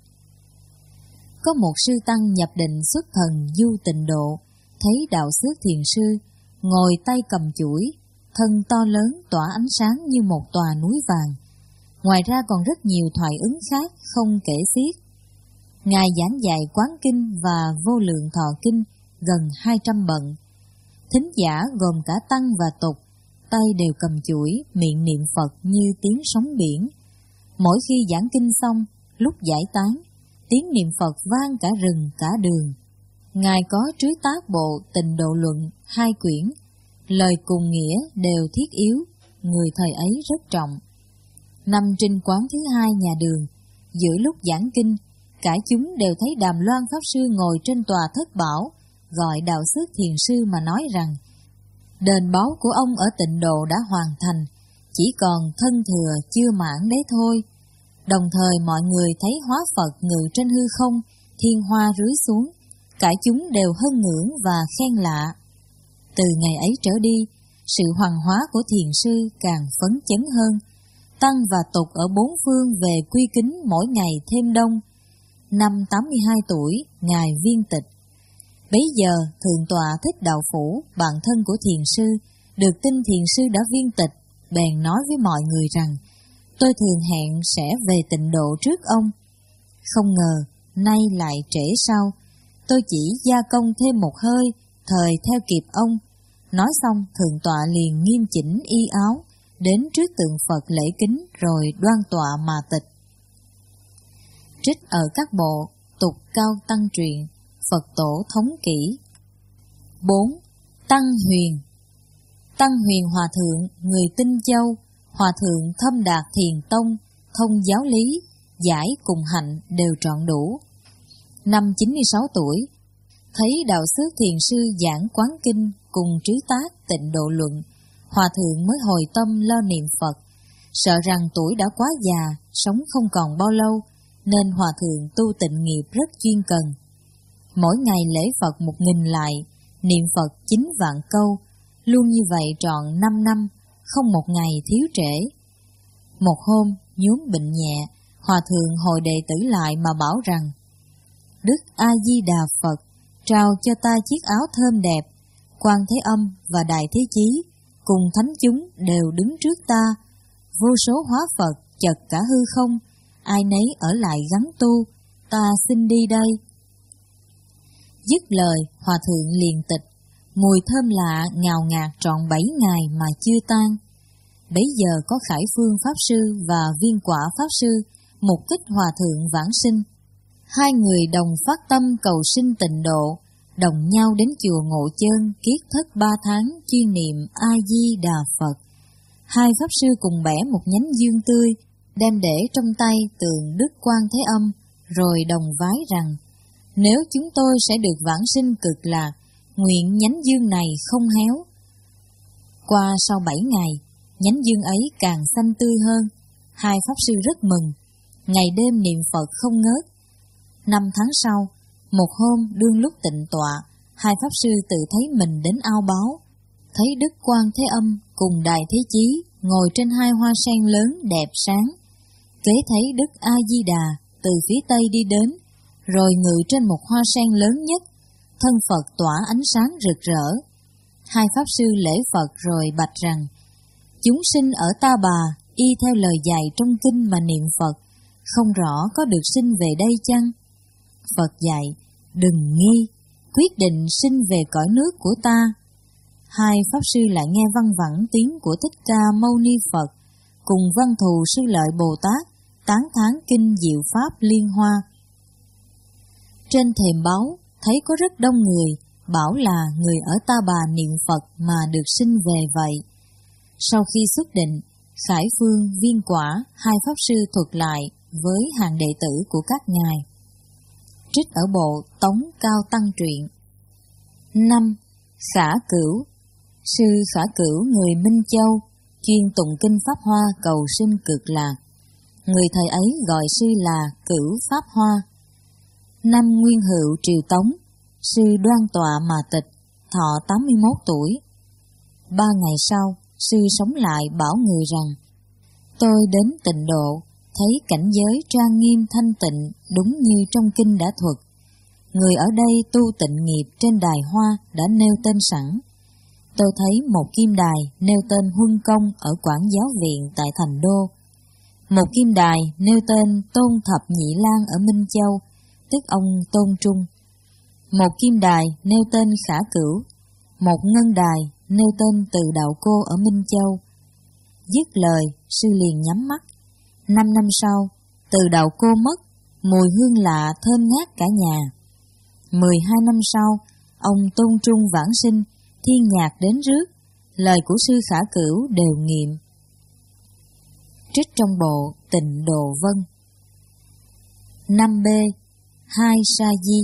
Có một sư tăng nhập định xuất thần du tịnh độ, thấy đạo xước thiền sư, ngồi tay cầm chuỗi, thân to lớn tỏa ánh sáng như một tòa núi vàng. Ngoài ra còn rất nhiều thoại ứng khác không kể xiết. Ngài giảng dạy Quán Kinh và Vô Lượng Thọ Kinh gần hai trăm bận. Thính giả gồm cả tăng và tục, tay đều cầm chuỗi, miệng niệm Phật như tiếng sóng biển. Mỗi khi giảng kinh xong, lúc giải tán, tiếng niệm Phật vang cả rừng cả đường, Ngài có trứ tác bộ Tịnh Độ Luận hai quyển, lời cùng nghĩa đều thiết yếu, người thời ấy rất trọng. Năm trinh quán thứ hai nhà Đường, giữa lúc giảng kinh, cả chúng đều thấy Đàm Loan Pháp Sư ngồi trên tòa thất bảo, gọi Đạo Xước Thiền Sư mà nói rằng, đền báu của ông ở Tịnh Độ đã hoàn thành, chỉ còn thân thừa chưa mãn đấy thôi. Đồng thời mọi người thấy hóa Phật ngự trên hư không, thiên hoa rưới xuống, cả chúng đều hân ngưỡng và khen lạ. Từ ngày ấy trở đi, sự hoàng hóa của thiền sư càng phấn chấn hơn, tăng và tục ở bốn phương về quy kính mỗi ngày thêm đông. Năm tám mươi hai tuổi, Ngài viên tịch. Bấy giờ, Thượng tọa Thích Đạo Phủ, bạn thân của thiền sư, được tin thiền sư đã viên tịch, bèn nói với mọi người rằng, tôi thường hẹn sẽ về Tịnh Độ trước ông. Không ngờ, nay lại trễ sau, tôi chỉ gia công thêm một hơi, thời theo kịp ông. Nói xong, Thượng tọa liền nghiêm chỉnh y áo, đến trước tượng Phật lễ kính rồi đoan tọa mà tịch. Trích ở các bộ Tục Cao Tăng Truyện, Phật Tổ Thống Kỷ. bốn. Tăng Huyền. Tăng Huyền Hòa Thượng, người Tinh Châu, Hòa Thượng Thâm Đạt Thiền Tông, thông giáo lý, giải cùng hạnh đều trọn đủ. Năm chín mươi sáu tuổi, thấy Đạo Xước Thiền Sư giảng quán kinh cùng trứ tác Tịnh Độ Luận, Hòa Thượng mới hồi tâm lo niệm Phật, sợ rằng tuổi đã quá già, sống không còn bao lâu, nên Hòa Thượng tu tịnh nghiệp rất chuyên cần. Mỗi ngày lễ Phật một nghìn lại, niệm Phật chín vạn câu, luôn như vậy trọn năm năm, không một ngày thiếu trễ. Một hôm, nhúm bệnh nhẹ, Hòa Thượng hồi đệ tử lại mà bảo rằng, Đức A-di-đà Phật, trao cho ta chiếc áo thơm đẹp, Quan Thế Âm và Đại Thế Chí, cùng thánh chúng đều đứng trước ta, vô số hóa Phật chật cả hư không, ai nấy ở lại gắn tu, ta xin đi đây. Dứt lời, Hòa Thượng liền tịch, mùi thơm lạ ngào ngạt trọn bảy ngày mà chưa tan. Bấy giờ có Khải Phương Pháp Sư và Viên Quả Pháp Sư mục kích Hòa Thượng vãng sinh. Hai người đồng phát tâm cầu sinh Tịnh Độ, đồng nhau đến chùa Ngộ Chơn kiết thất ba tháng chuyên niệm A-di-đà Phật. Hai Pháp Sư cùng bẻ một nhánh dương tươi, đem để trong tay tượng Đức Quan Thế Âm, rồi đồng vái rằng, nếu chúng tôi sẽ được vãng sinh cực lạc, nguyện nhánh dương này không héo. Qua sau bảy ngày, nhánh dương ấy càng xanh tươi hơn, hai Pháp Sư rất mừng, ngày đêm niệm Phật không ngớt. Năm tháng sau, một hôm đương lúc tịnh tọa, hai Pháp Sư tự thấy mình đến ao báo, thấy Đức Quan Thế Âm cùng Đại Thế Chí ngồi trên hai hoa sen lớn đẹp sáng. Kế thấy Đức A-di-đà từ phía tây đi đến, rồi ngự trên một hoa sen lớn nhất, thân Phật tỏa ánh sáng rực rỡ. Hai Pháp Sư lễ Phật rồi bạch rằng, chúng sinh ở Ta Bà y theo lời dạy trong kinh mà niệm Phật, không rõ có được sinh về đây chăng? Phật dạy, đừng nghi, quyết định sinh về cõi nước của ta. Hai Pháp Sư lại nghe văng vẳng tiếng của Thích Ca Mâu Ni Phật, cùng Văn Thù Sư Lợi Bồ Tát, tán thán kinh diệu Pháp liên hoa. Trên thềm báo, thấy có rất đông người, bảo là người ở Ta Bà niệm Phật mà được sinh về vậy. Sau khi xuất định, Khải Phương, Viên Quả, hai Pháp Sư thuật lại với hàng đệ tử của các ngài. Trích ở bộ Tống Cao Tăng Truyện. năm. Khả Cửu. Sư Khả Cửu người Minh Châu, chuyên tụng kinh Pháp Hoa cầu sinh cực lạc. Người thời ấy gọi sư là Cửu Pháp Hoa. Năm Nguyên Hữu Triều Tống, sư đoan tọa mà tịch, thọ tám mươi mốt tuổi. Ba ngày sau, sư sống lại bảo người rằng, tôi đến Tịnh Độ, thấy cảnh giới trang nghiêm thanh tịnh đúng như trong kinh đã thuật. Người ở đây tu tịnh nghiệp trên đài hoa đã nêu tên sẵn. Tôi thấy một kim đài nêu tên Huân Công ở Quảng Giáo Viện tại Thành Đô. Một kim đài nêu tên Tôn Thập Nhị Lang ở Minh Châu, tức ông Tôn Trung. Một kim đài nêu tên Khả Cửu. Một ngân đài nêu tên Từ Đạo Cô ở Minh Châu. Dứt lời, sư liền nhắm mắt. Năm năm sau, Từ Đạo Cô mất, mùi hương lạ thơm ngát cả nhà. Mười hai năm sau, ông tôn trung vãng sinh, thiên nhạc đến rước, lời của sư Khả Cửu đều nghiệm. Trích trong bộ Tịnh Độ Vân. năm B. Hai Sa Di.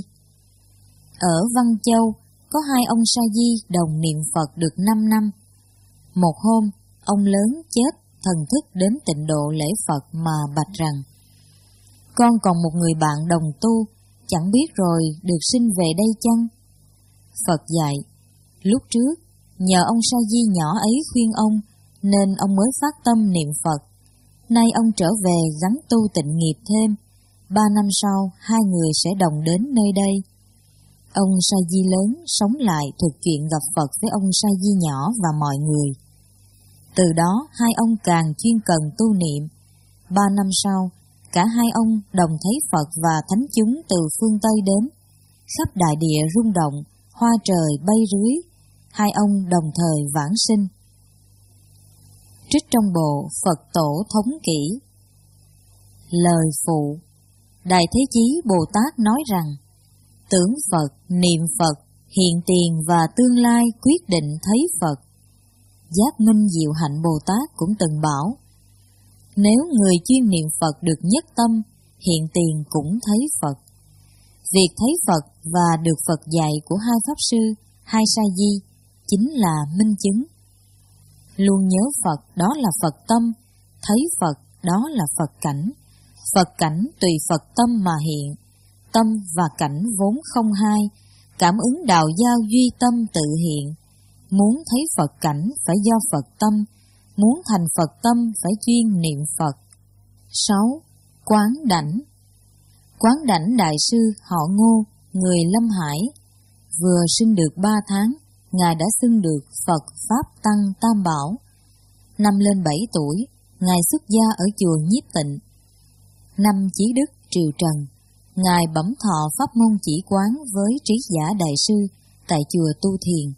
Ở Văn Châu, có hai ông Sa Di đồng niệm Phật được năm năm. Một hôm, ông lớn chết, thần thức đến Tịnh Độ lễ Phật mà bạch rằng: con còn một người bạn đồng tu, chẳng biết rồi được sinh về đây chăng? Phật dạy: lúc trước, nhờ ông Sa Di nhỏ ấy khuyên ông, nên ông mới phát tâm niệm Phật. Nay ông trở về gắn tu tịnh nghiệp thêm, ba năm sau hai người sẽ đồng đến nơi đây. Ông Sa Di lớn sống lại thuật chuyện gặp Phật với ông Sa Di nhỏ và mọi người. Từ đó hai ông càng chuyên cần tu niệm. Ba năm sau, cả hai ông đồng thấy Phật và thánh chúng từ phương Tây đến, khắp đại địa rung động, hoa trời bay rưới, hai ông đồng thời vãng sinh. Trích trong bộ Phật Tổ Thống Kỷ. Lời phụ. Đại Thế Chí Bồ Tát nói rằng: tưởng Phật, niệm Phật, hiện tiền và tương lai quyết định thấy Phật. Giác Minh Diệu Hạnh Bồ Tát cũng từng bảo: nếu người chuyên niệm Phật được nhất tâm, hiện tiền cũng thấy Phật. Việc thấy Phật và được Phật dạy của hai Pháp Sư, hai Sa Di, chính là minh chứng. Luôn nhớ Phật đó là Phật tâm, thấy Phật đó là Phật cảnh. Phật cảnh tùy Phật tâm mà hiện, tâm và cảnh vốn không hai, cảm ứng đạo giao duy tâm tự hiện. Muốn thấy Phật cảnh phải do Phật tâm, muốn thành Phật tâm phải chuyên niệm Phật. sáu. Quán Đảnh. Quán Đảnh Đại Sư họ Ngô, người Lâm Hải, vừa sinh được ba tháng, Ngài đã xưng được Phật Pháp Tăng Tam Bảo. Năm lên bảy tuổi, Ngài xuất gia ở chùa Nhiếp Tịnh. Năm Chí Đức Triều Trần, Ngài bẩm thọ pháp môn chỉ quán với Trí Giả Đại Sư tại chùa Tu Thiền.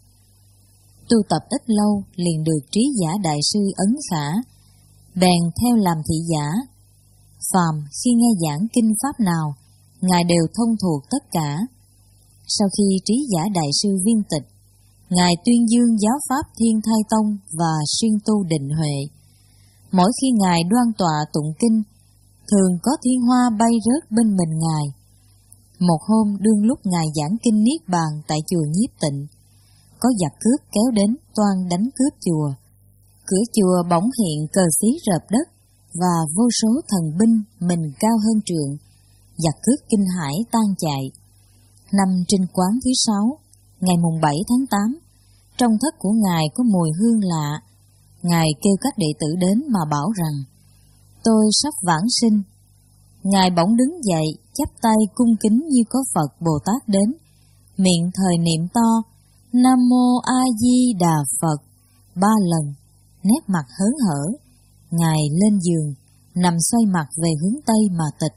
Tu tập ít lâu liền được Trí Giả Đại Sư ấn khả, bèn theo làm thị giả. Phàm khi nghe giảng kinh pháp nào, Ngài đều thông thuộc tất cả. Sau khi Trí Giả Đại Sư viên tịch, Ngài tuyên dương giáo pháp Thiên Thai Tông và xuyên tu định huệ. Mỗi khi Ngài đoan tọa tụng kinh, thường có thiên hoa bay rớt bên mình Ngài. Một hôm đương lúc Ngài giảng kinh Niết Bàn tại chùa Nhiếp Tịnh, có giặc cướp kéo đến toan đánh cướp chùa. Cửa chùa bỗng hiện cờ xí rợp đất và vô số thần binh mình cao hơn trượng. Giặc cướp kinh hãi tan chạy. Năm Trinh Quán thứ sáu, ngày mùng bảy tháng tám, trong thất của Ngài có mùi hương lạ. Ngài kêu các đệ tử đến mà bảo rằng: tôi sắp vãng sinh. Ngài bỗng đứng dậy, chắp tay cung kính như có Phật Bồ Tát đến, miệng thời niệm to: Nam Mô A Di Đà Phật ba lần, nét mặt hớn hở. Ngài lên giường, nằm xoay mặt về hướng Tây mà tịch.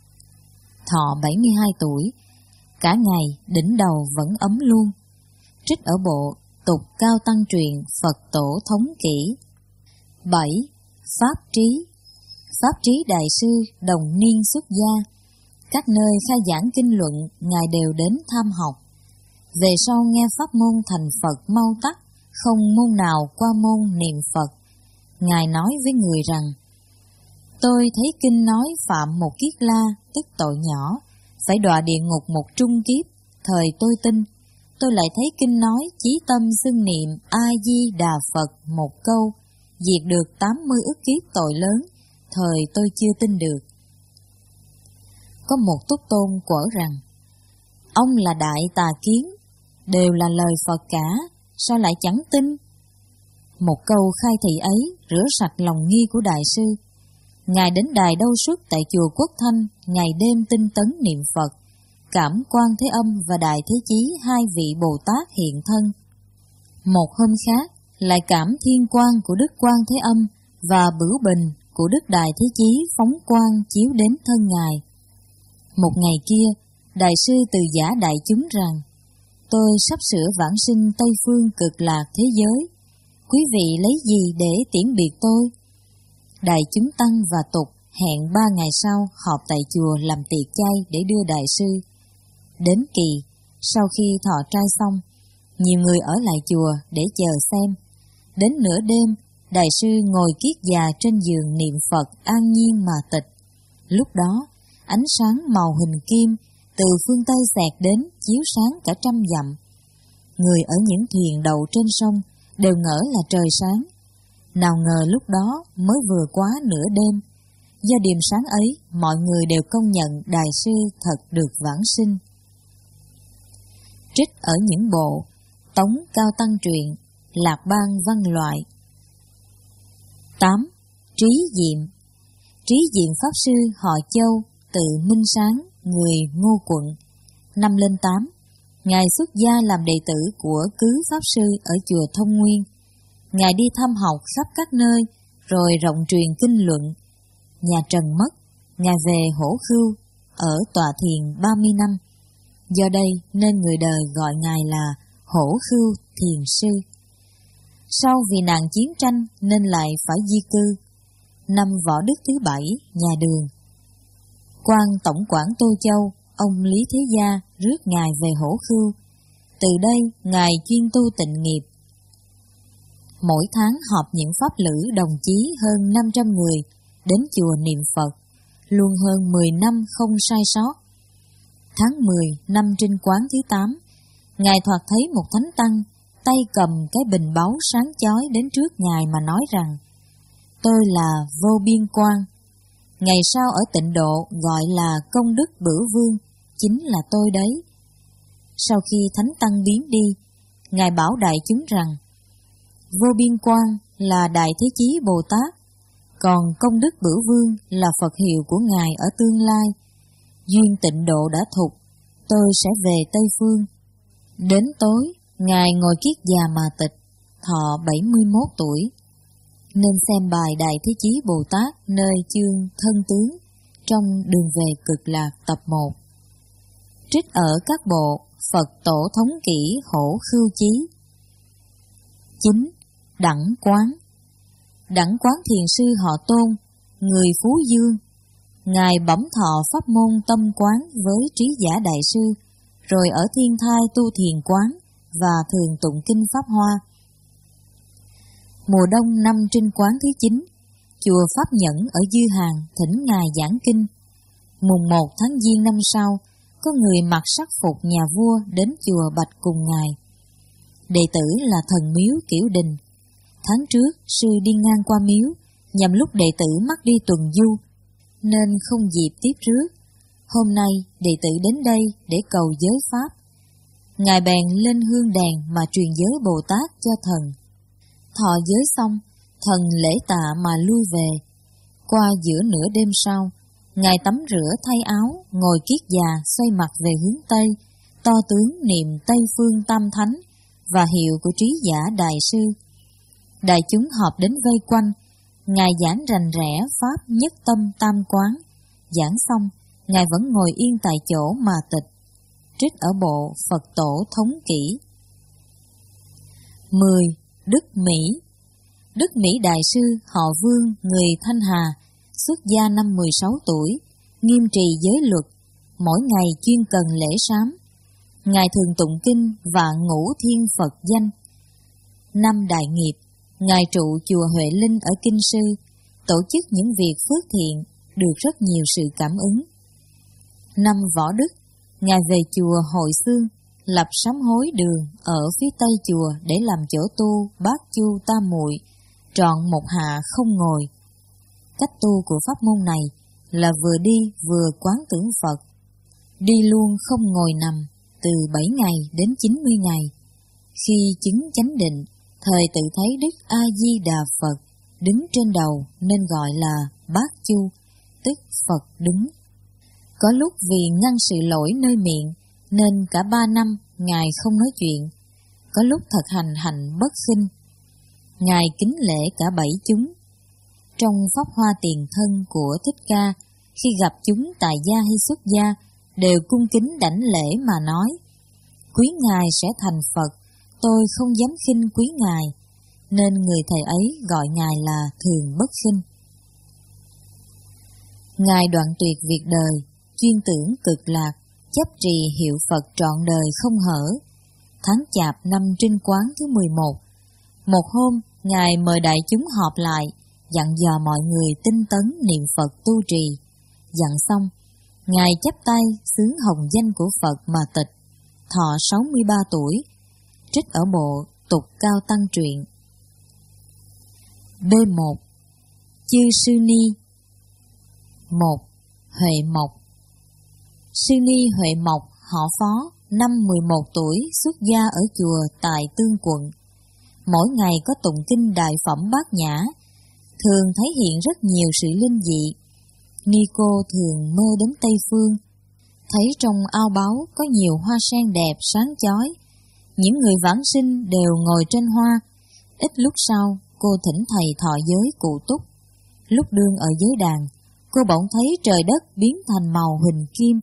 Thọ bảy mươi hai tuổi, cả ngày đỉnh đầu vẫn ấm luôn. Trích ở bộ Tục Cao Tăng Truyện Phật Tổ Thống Kỷ. bảy. Pháp Trí. Pháp Trí Đại Sư đồng niên xuất gia, các nơi khai giảng kinh luận Ngài đều đến tham học. Về sau nghe pháp môn thành Phật mau tắt, không môn nào qua môn niệm Phật. Ngài nói với người rằng: tôi thấy kinh nói phạm một kiết la, tức tội nhỏ, phải đọa địa ngục một trung kiếp. Thời tôi tin, tôi lại thấy kinh nói chí tâm xưng niệm A Di Đà Phật một câu, diệt được tám mươi ức kiếp tội lớn. Thời tôi chưa tin được. Có một túc tôn quở rằng: ông là đại tà kiến, đều là lời Phật cả, sao lại chẳng tin? Một câu khai thị ấy rửa sạch lòng nghi của Đại Sư. Ngài đến đài Đâu Xuất tại chùa Quốc Thanh, ngày đêm tinh tấn niệm Phật, cảm Quan Thế Âm và Đại Thế Chí hai vị Bồ Tát hiện thân. Một hôm khác, lại cảm thiên quang của Đức Quan Thế Âm và bửu bình của Đức Đại Thế Chí phóng quang chiếu đến thân Ngài. Một ngày kia, Đại Sư từ giả đại chúng rằng: tôi sắp sửa vãng sinh Tây Phương Cực Lạc thế giới, quý vị lấy gì để tiễn biệt tôi? Đại chúng tăng và tục hẹn ba ngày sau họp tại chùa làm tiệc chay để đưa Đại Sư. Đến kỳ, Sau khi thọ trai xong, nhiều người ở lại chùa để chờ xem. Đến nửa đêm, đại sư ngồi kiết già trên giường niệm Phật an nhiên mà tịch. Lúc đó, ánh sáng màu hình kim từ phương Tây xẹt đến chiếu sáng cả trăm dặm. Người ở những thuyền đậu trên sông đều ngỡ là trời sáng. Nào ngờ lúc đó mới vừa quá nửa đêm. Do điềm sáng ấy, mọi người đều công nhận đại sư thật được vãng sinh. Trích ở những bộ Tống Cao Tăng truyện, Lạc Bang văn loại. tám. Trí Diệm. Trí Diệm Pháp Sư họ Châu, tự Minh Sáng, người Ngô Quận. Năm lên tám, Ngài xuất gia làm đệ tử của Cứ Pháp Sư ở chùa Thông Nguyên. Ngài đi thăm học khắp các nơi, rồi rộng truyền kinh luận. Nhà Trần mất, Ngài về Hổ Khưu, ở tọa thiền ba mươi năm. Do đây nên người đời gọi Ngài là Hổ Khưu Thiền Sư. Sau vì nạn chiến tranh nên lại phải di cư. Năm Võ Đức thứ bảy, nhà Đường. Quan tổng quản Tô Châu, ông Lý Thế Gia rước Ngài về Hổ Khưu. Từ đây Ngài chuyên tu tịnh nghiệp. Mỗi tháng họp những pháp lữ đồng chí hơn năm trăm người đến chùa niệm Phật, luôn hơn mười năm không sai sót. Tháng mười năm Trinh Quán thứ tám, Ngài thoạt thấy một thánh tăng, tay cầm cái bình báu sáng chói đến trước Ngài mà nói rằng: tôi là Vô Biên Quan. Ngày sau ở Tịnh Độ gọi là Công Đức Bửu Vương, chính là tôi đấy. Sau khi thánh tăng biến đi, Ngài bảo đại chúng rằng: Vô Biên Quan là Đại Thế Chí Bồ Tát, còn Công Đức Bửu Vương là Phật hiệu của Ngài ở tương lai. Duyên Tịnh Độ đã thục, tôi sẽ về Tây Phương. Đến tối, Ngài ngồi kiết già mà tịch, thọ bảy mươi mốt tuổi. Nên xem bài Đại Thế Chí Bồ Tát nơi chương Thân Tướng trong Đường Về Cực Lạc tập một. Trích ở các bộ Phật Tổ Thống Kỷ Hổ Khưu Chí. chín. Đẳng Quán. Đẳng Quán Thiền Sư họ Tôn, người Phú Dương. Ngài bẩm thọ pháp môn tâm quán với trí giả đại sư, rồi ở Thiên Thai tu thiền quán và thường tụng kinh Pháp Hoa. Mùa đông năm Trinh Quán thứ chín, chùa Pháp Nhẫn ở Dư Hàng thỉnh Ngài giảng kinh. Mùng một tháng Giêng năm sau, có người mặc sắc phục nhà vua đến chùa bạch cùng Ngài. Đệ tử là thần miếu Kiểu Đình. Tháng trước, sư đi ngang qua miếu, nhằm lúc đệ tử mắc đi tuần du, nên không dịp tiếp rước. Hôm nay, đệ tử đến đây để cầu giới Pháp. Ngài bèn lên hương đèn mà truyền giới Bồ Tát cho thần. Thọ giới xong, thần lễ tạ mà lui về. Qua giữa nửa đêm sau, Ngài tắm rửa thay áo, ngồi kiết già xoay mặt về hướng Tây, to tướng niệm Tây Phương Tam Thánh và hiệu của trí giả đại sư. Đại chúng họp đến vây quanh, Ngài giảng rành rẽ Pháp Nhất Tâm Tam Quán. Giảng xong, Ngài vẫn ngồi yên tại chỗ mà tịch. Trích ở bộ Phật Tổ Thống Kỷ. mười. Đức Mỹ. Đức Mỹ đại sư họ Vương, người Thanh Hà, xuất gia năm mười sáu tuổi, nghiêm trì giới luật, mỗi ngày chuyên cần lễ sám. Ngài thường tụng kinh và ngũ thiên Phật danh. Năm đại nghiệp, Ngài trụ chùa Huệ Linh ở Kinh Sư, tổ chức những việc phước thiện, được rất nhiều sự cảm ứng. Năm Võ Đức, Ngài về chùa Hội Xương, lập sám hối đường ở phía tây chùa để làm chỗ tu Bát Chu Tam Muội, trọn một hạ không ngồi. Cách tu của pháp môn này là vừa đi vừa quán tưởng Phật, đi luôn không ngồi nằm, từ bảy ngày đến chín mươi ngày. Khi chứng chánh định, thời tự thấy Đức A-di-đà Phật đứng trên đầu nên gọi là Bát Chu, tức Phật đứng. Có lúc vì ngăn sự lỗi nơi miệng nên cả ba năm Ngài không nói chuyện. Có lúc thực hành hạnh bất khinh. Ngài kính lễ cả bảy chúng. Trong Pháp Hoa Tiền Thân của Thích Ca, khi gặp chúng tại gia hay xuất gia, đều cung kính đảnh lễ mà nói: quý Ngài sẽ thành Phật, tôi không dám khinh quý Ngài, nên người thầy ấy gọi Ngài là Thường Bất Khinh. Ngài đoạn tuyệt việc đời, chuyên tưởng cực lạc, chấp trì hiệu Phật trọn đời không hở. Tháng Chạp năm Trinh Quán thứ mười một, một hôm Ngài mời đại chúng họp lại, dặn dò mọi người tinh tấn niệm Phật tu trì. Dặn xong, Ngài chắp tay xướng hồng danh của Phật mà tịch, thọ sáu mươi ba tuổi, trích ở bộ Tục Cao Tăng Truyện. B một. Chư Sư Ni. một. Huệ Mộc. Sư Ni Huệ Mộc, họ Phó, năm mười một tuổi, xuất gia ở chùa tại Tương Quận. Mỗi ngày có tụng kinh Đại Phẩm Bát Nhã, thường thấy hiện rất nhiều sự linh dị. Ni cô thường mơ đến Tây Phương, thấy trong ao báu có nhiều hoa sen đẹp sáng chói. Những người vãng sinh đều ngồi trên hoa. Ít lúc sau, cô thỉnh thầy thọ giới cụ túc. Lúc đương ở giới đàn, cô bỗng thấy trời đất biến thành màu huỳnh kim.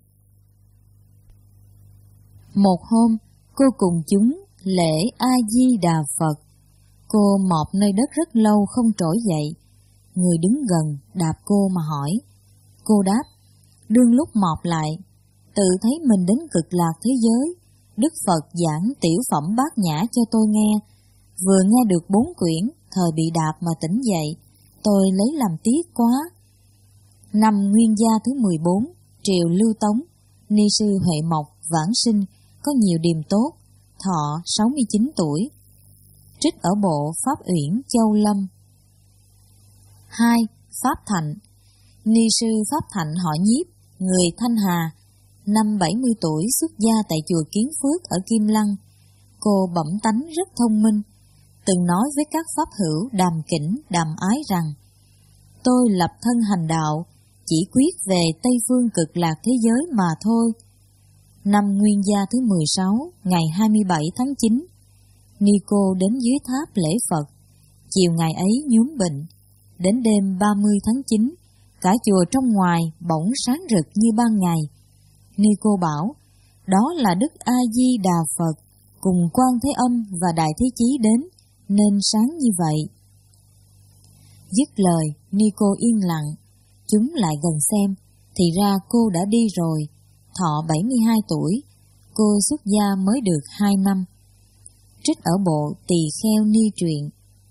Một hôm, cô cùng chúng lễ A-di-đà Phật. Cô mọp nơi đất rất lâu không trỗi dậy. Người đứng gần đạp cô mà hỏi. Cô đáp, đương lúc mọp lại, tự thấy mình đến cực lạc thế giới. Đức Phật giảng tiểu phẩm Bát Nhã cho tôi nghe. Vừa nghe được bốn quyển, thời bị đạp mà tỉnh dậy. Tôi lấy làm tiếc quá. Năm Nguyên Gia thứ mười bốn, triều Lưu Tống, Ni sư Huệ Mộc vãng sinh, có nhiều điềm tốt, thọ sáu mươi chín tuổi. Trích ở bộ Pháp Uyển Châu Lâm. hai. Pháp Thạnh. Ni sư Pháp Thạnh họ Nhiếp, người Thanh Hà, năm bảy mươi tuổi, xuất gia tại chùa Kiến Phước ở Kim Lăng. Cô bẩm tánh rất thông minh, từng nói với các pháp hữu Đàm Kỉnh, Đàm Ái rằng: tôi lập thân hành đạo, chỉ quyết về Tây Phương cực lạc thế giới mà thôi. Năm Nguyên Gia thứ mười sáu, ngày hai mươi bảy tháng chín, Ni cô đến dưới tháp lễ Phật. Chiều ngày ấy nhuốm bệnh. Đến đêm ba mươi tháng chín, cả chùa trong ngoài bỗng sáng rực như ban ngày. Ni cô bảo, đó là Đức A-di-đà Phật cùng Quan Thế Âm và Đại Thế Chí đến, nên sáng như vậy. Dứt lời, Ni cô yên lặng. Chúng lại gần xem, thì ra cô đã đi rồi, thọ bảy mươi hai tuổi. Cô xuất gia mới được hai năm. Trích ở bộ Tỳ Kheo Ni Truyện.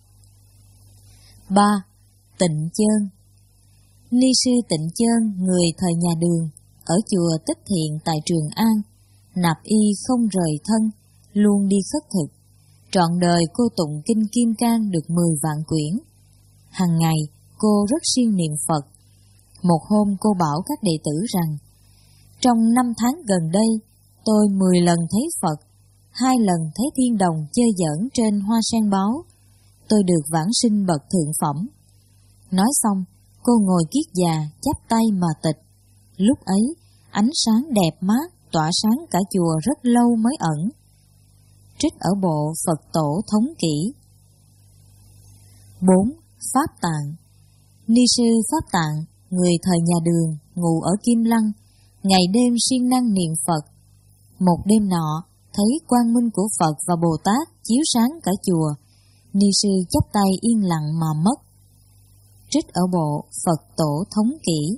ba. Tịnh Chơn. Ni sư Tịnh Chơn, người thời nhà Đường, ở chùa Tích Thiện tại Trường An, nạp y không rời thân, luôn đi khất thực. Trọn đời cô tụng kinh Kim Cang được mười vạn quyển. Hằng ngày cô rất siêng niệm Phật. Một hôm cô bảo các đệ tử rằng, trong năm tháng gần đây, tôi mười lần thấy Phật, hai lần thấy thiên đồng chơi giỡn trên hoa sen báo. Tôi được vãng sinh bậc thượng phẩm. Nói xong, cô ngồi kiết già, chắp tay mà tịch. Lúc ấy, ánh sáng đẹp mát, tỏa sáng cả chùa rất lâu mới ẩn. Trích ở bộ Phật Tổ Thống Kỷ. bốn. Pháp Tạng. Ni sư Pháp Tạng, người thời nhà Đường, ngụ ở Kim Lăng, ngày đêm siêng năng niệm Phật. Một đêm nọ, thấy quang minh của Phật và Bồ Tát chiếu sáng cả chùa. Ni sư chắp tay yên lặng mà mất. Trích ở bộ Phật Tổ Thống Kỷ.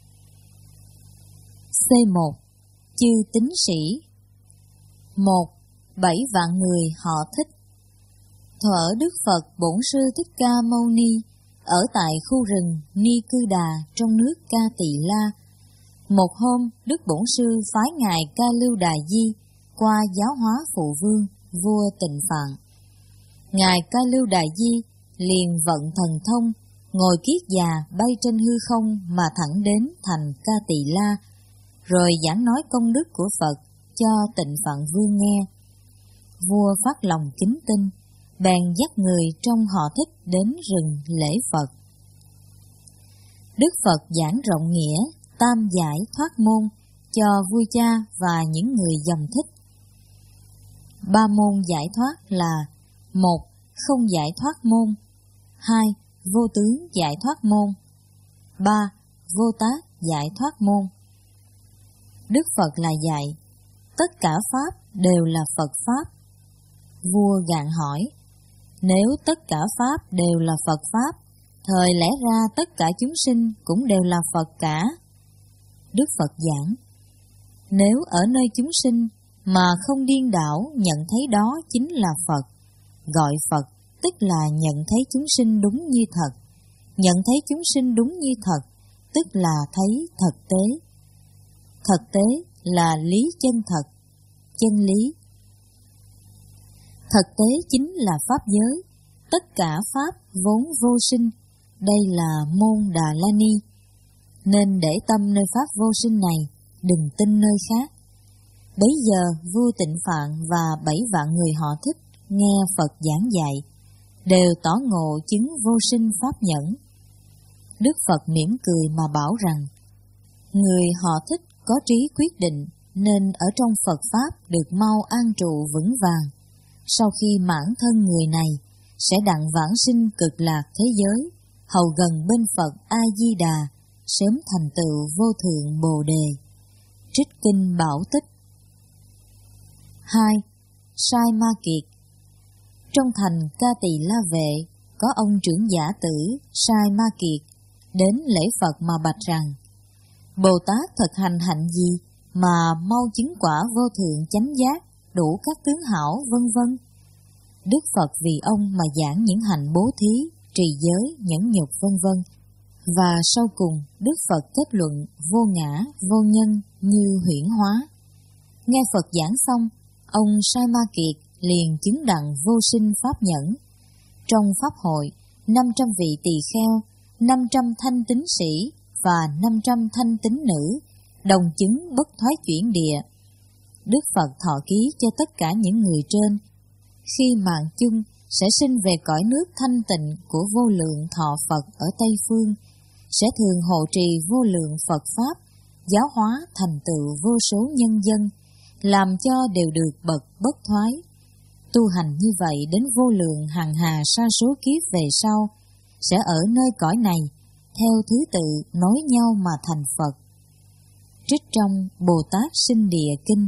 C một. Chư Tín Sĩ. một. Bảy vạn người họ Thích. Thuở Đức Phật Bổn Sư Thích Ca Mâu Ni ở tại khu rừng Ni Cư Đà trong nước Ca Tỳ La. Một hôm, Đức Bổn Sư phái ngài Ca Lưu Đà Di qua giáo hóa phụ vương vua Tịnh Phạn. Ngài Ca Lưu Đà Di liền vận thần thông, ngồi kiết già bay trên hư không mà thẳng đến thành Ca Tỳ La, rồi giảng nói công đức của Phật cho Tịnh Phạn Vương nghe. Vua phát lòng kính tin, bèn dắt người trong họ Thích đến rừng lễ Phật. Đức Phật giảng rộng nghĩa, tam giải thoát môn cho vua cha và những người dòng Thích. Ba môn giải thoát là: một. Không giải thoát môn. Hai. Vô tướng giải thoát môn. Ba. Vô tác giải thoát môn. Đức Phật là dạy, tất cả Pháp đều là Phật Pháp. Vua gạn hỏi, nếu tất cả Pháp đều là Phật Pháp, thời lẽ ra tất cả chúng sinh cũng đều là Phật cả. Đức Phật giảng, Nếu ở nơi chúng sinh mà không điên đảo nhận thấy đó chính là Phật, gọi Phật tức là nhận thấy chúng sinh đúng như thật. Nhận thấy chúng sinh đúng như thật, tức là thấy thực tế. Thực tế là lý chân thật, chân lý. Thực tế chính là pháp giới, tất cả pháp vốn vô sinh, đây là môn Đà La Ni. Nên để tâm nơi pháp vô sinh này, đừng tin nơi khác. Bấy giờ vua Tịnh Phạn và bảy vạn người họ Thích nghe Phật giảng dạy, đều tỏ ngộ chứng vô sinh pháp nhẫn. Đức Phật mỉm cười mà bảo rằng, người họ Thích có trí quyết định, nên ở trong Phật Pháp được mau an trụ vững vàng. Sau khi mãn thân người này, sẽ đặng vãng sinh cực lạc thế giới, hầu gần bên Phật A-di-đà, sớm thành tựu vô thượng Bồ Đề. Trích Kinh Bảo Tích. Hai. Sai Ma Kiệt. Trong thành Ca Tỳ La Vệ, có ông trưởng giả tử Sai Ma Kiệt đến lễ Phật mà bạch rằng, Bồ Tát thực hành hạnh gì mà mau chứng quả vô thượng chánh giác, đủ các tướng hảo vân vân. Đức Phật vì ông mà giảng những hạnh bố thí, trì giới, nhẫn nhục vân vân. Và sau cùng Đức Phật kết luận vô ngã, vô nhân như huyễn hóa. Nghe Phật giảng xong, ông Sai Ma Kiệt liền chứng đặng vô sinh pháp nhẫn. Trong pháp hội, năm trăm vị tỳ kheo, năm trăm thanh tín sĩ và năm trăm thanh tín nữ đồng chứng bất thoái chuyển địa. Đức Phật thọ ký cho tất cả những người trên, khi mạng chung sẽ sinh về cõi nước thanh tịnh của vô lượng thọ Phật ở Tây Phương, sẽ thường hộ trì vô lượng Phật Pháp, giáo hóa thành tựu vô số nhân dân, làm cho đều được bậc bất thoái. Tu hành như vậy đến vô lượng hằng hà sa số kiếp về sau, sẽ ở nơi cõi này, theo thứ tự nối nhau mà thành Phật. Trích trong Bồ Tát Sinh Địa Kinh.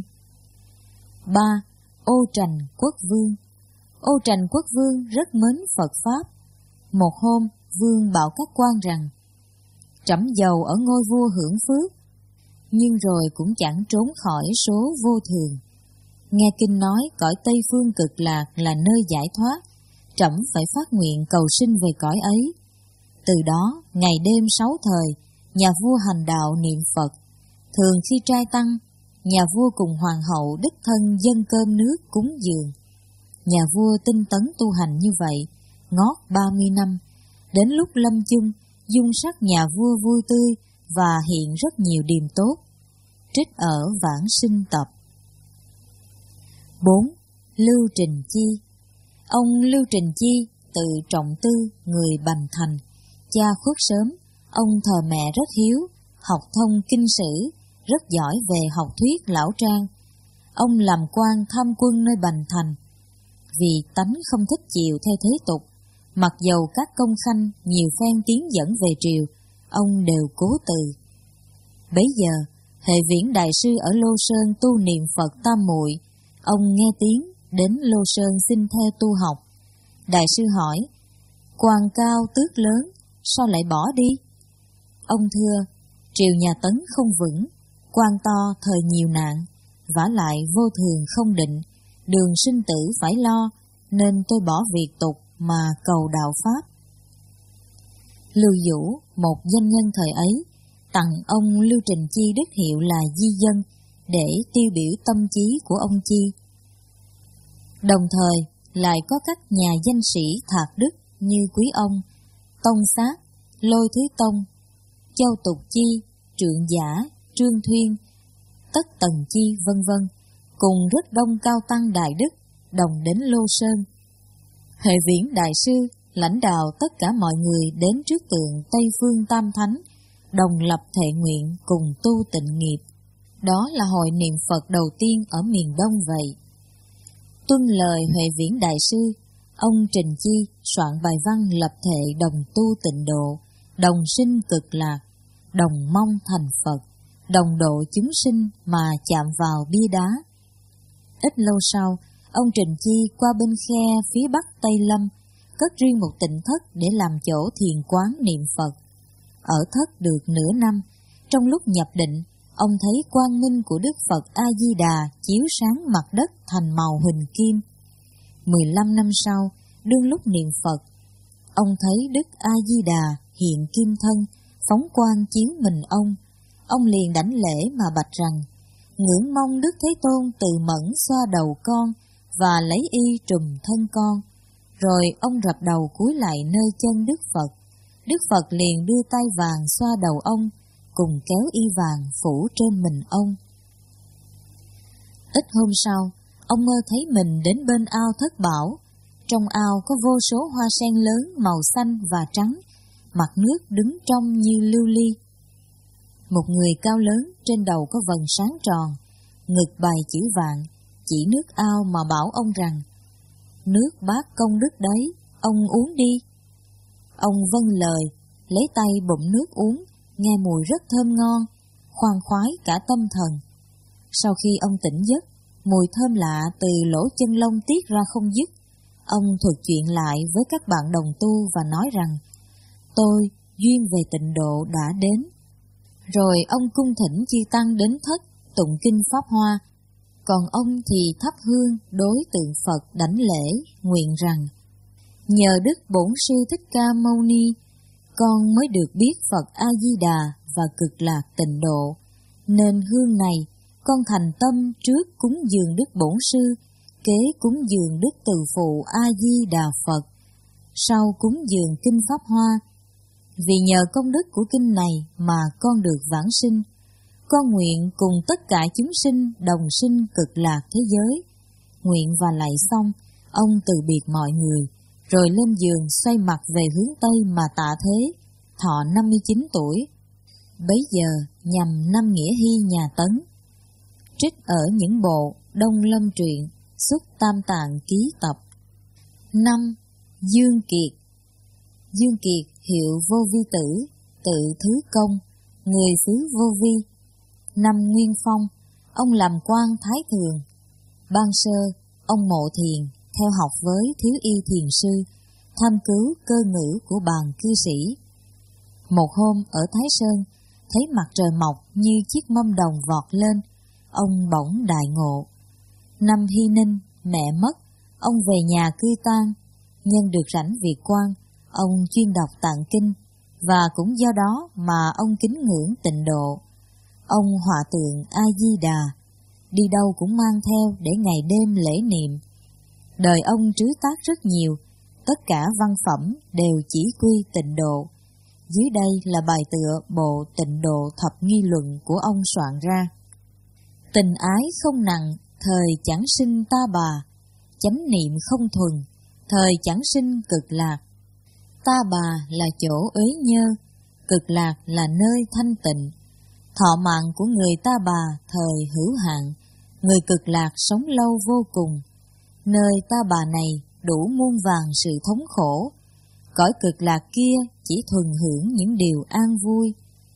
Ba. Ô Trành Quốc Vương. Ô Trành Quốc Vương rất mến Phật Pháp. Một hôm, vương bảo các quan rằng, trẫm giàu ở ngôi vua hưởng phước, nhưng rồi cũng chẳng trốn khỏi số vô thường. Nghe kinh nói cõi Tây Phương Cực Lạc là nơi giải thoát, trẫm phải phát nguyện cầu sinh về cõi ấy. Từ đó, ngày đêm sáu thời, nhà vua hành đạo niệm Phật. Thường khi trai tăng, nhà vua cùng hoàng hậu đích thân dâng cơm nước cúng dường. Nhà vua tinh tấn tu hành như vậy, ngót ba mươi năm. Đến lúc lâm chung, dung sắc nhà vua vui tươi và hiện rất nhiều điềm tốt. Trích ở Vãng Sinh Tập. Bốn. Lưu Trình Chi. Ông Lưu Trình Chi từ Trọng Tư, người Bành Thành. Cha khuất sớm, ông thờ mẹ rất hiếu, học thông kinh sử, rất giỏi về học thuyết lão trang. Ông làm quan tham quân nơi Bành Thành. Vì tánh không thích chịu theo thế tục, mặc dầu các công khanh nhiều phen tiến dẫn về triều, ông đều cố từ. Bấy giờ, Hệ Viễn Đại Sư ở Lô Sơn tu niệm Phật Tam Muội, ông nghe tiếng đến Lô Sơn xin theo tu học. Đại sư hỏi, quan cao tước lớn, sao lại bỏ đi? Ông thưa, triều nhà Tấn không vững, quan to thời nhiều nạn, vả lại vô thường không định, đường sinh tử phải lo, nên tôi bỏ việc tục mà cầu đạo Pháp. Lưu Vũ, một danh nhân thời ấy, tặng ông Lưu Trình Chi đức hiệu là Di Dân, để tiêu biểu tâm trí của ông Chi. Đồng thời, lại có các nhà danh sĩ thạc đức như quý ông Tông Sát, Lôi Thứ Tông, Châu Tục Chi, Trượng Giả, Trương Thuyên, Tất Tần Chi vân vân, cùng rất đông cao tăng đại đức đồng đến Lô Sơn. Hệ Viễn Đại Sư lãnh đạo tất cả mọi người đến trước tượng Tây Phương Tam Thánh, đồng lập thệ nguyện cùng tu tịnh nghiệp. Đó là hội niệm Phật đầu tiên ở miền Đông vậy. Tuân lời Huệ Viễn Đại Sư, ông Trình Chi soạn bài văn lập thệ đồng tu tịnh độ, đồng sinh cực lạc, đồng mong thành Phật, đồng độ chúng sinh mà chạm vào bia đá. Ít lâu sau, ông Trình Chi qua bên khe phía bắc Tây Lâm, cất riêng một tịnh thất để làm chỗ thiền quán niệm Phật. Ở thất được nửa năm, trong lúc nhập định, ông thấy quang minh của Đức Phật A-di-đà chiếu sáng mặt đất thành màu huỳnh kim. Mười lăm năm sau, đương lúc niệm Phật, ông thấy Đức A-di-đà hiện kim thân, phóng quang chiếu mình ông. Ông liền đảnh lễ mà bạch rằng, ngưỡng mong Đức Thế Tôn từ mẫn xoa đầu con và lấy y trùm thân con. Rồi ông rập đầu cúi lại nơi chân Đức Phật. Đức Phật liền đưa tay vàng xoa đầu ông, cùng kéo y vàng phủ trên mình ông. Ít hôm sau, ông mơ thấy mình đến bên ao Thất Bảo. Trong ao có vô số hoa sen lớn màu xanh và trắng, mặt nước đứng trong như lưu ly. Một người cao lớn, trên đầu có vầng sáng tròn, ngực bày chữ vạn, chỉ nước ao mà bảo ông rằng, nước bát công đức đấy, ông uống đi. Ông vâng lời, lấy tay bụng nước uống, nghe mùi rất thơm ngon, khoan khoái cả tâm thần. Sau khi ông tỉnh giấc, mùi thơm lạ từ lỗ chân lông tiết ra không dứt. Ông thuật chuyện lại với các bạn đồng tu và nói rằng, tôi, duyên về tịnh độ đã đến. Rồi ông cung thỉnh chư tăng đến thất, tụng kinh Pháp Hoa. Còn ông thì thắp hương đối tượng Phật đảnh lễ, nguyện rằng, nhờ Đức Bổn Sư Thích Ca Mâu Ni, con mới được biết Phật A-di-đà và cực lạc tịnh độ, nên hương này con thành tâm trước cúng dường Đức Bổn Sư, kế cúng dường Đức Từ Phụ A-di-đà Phật, sau cúng dường kinh Pháp Hoa. Vì nhờ công đức của kinh này mà con được vãng sinh, con nguyện cùng tất cả chúng sinh đồng sinh cực lạc thế giới. Nguyện và lạy xong, ông từ biệt mọi người, rồi lên giường xoay mặt về hướng Tây mà tạ thế, thọ năm mươi chín tuổi. Bấy giờ nhằm năm nghĩa hy nhà Tấn. Trích ở những bộ Đông Lâm Truyện, xuất Tam Tạng Ký Tập. Năm. Dương Kiệt. Dương Kiệt hiệu Vô Vi Tử, tự Thứ Công, người xứ Vô Vi. Năm Nguyên Phong, ông làm quan Thái Thường. Ban sơ, ông mộ thiền, theo học với Thiếu Y Thiền Sư, tham cứu cơ ngữ của bàn cư sĩ. Một hôm ở Thái Sơn, thấy mặt trời mọc như chiếc mâm đồng vọt lên, ông bỗng đại ngộ. Năm Hy Ninh, mẹ mất, ông về nhà cư tang. Nhân được rảnh việc quan, ông chuyên đọc Tạng Kinh, và cũng do đó mà ông kính ngưỡng tịnh độ. Ông họa tượng A-di-đà, đi đâu cũng mang theo để ngày đêm lễ niệm. Đời ông trứ tác rất nhiều, tất cả văn phẩm đều chỉ quy tịnh độ. Dưới đây là bài tựa bộ Tịnh Độ Thập Nghi Luận của ông soạn ra. Tình ái không nặng, thời chẳng sinh ta bà, chánh niệm không thuần, thời chẳng sinh cực lạc. Ta bà là chỗ uế nhơ, cực lạc là nơi thanh tịnh. Thọ mạng của người ta bà thời hữu hạn, người cực lạc sống lâu vô cùng. Nơi ta bà này đủ muôn vàn sự thống khổ, cõi cực lạc kia chỉ thuần hưởng những điều an vui.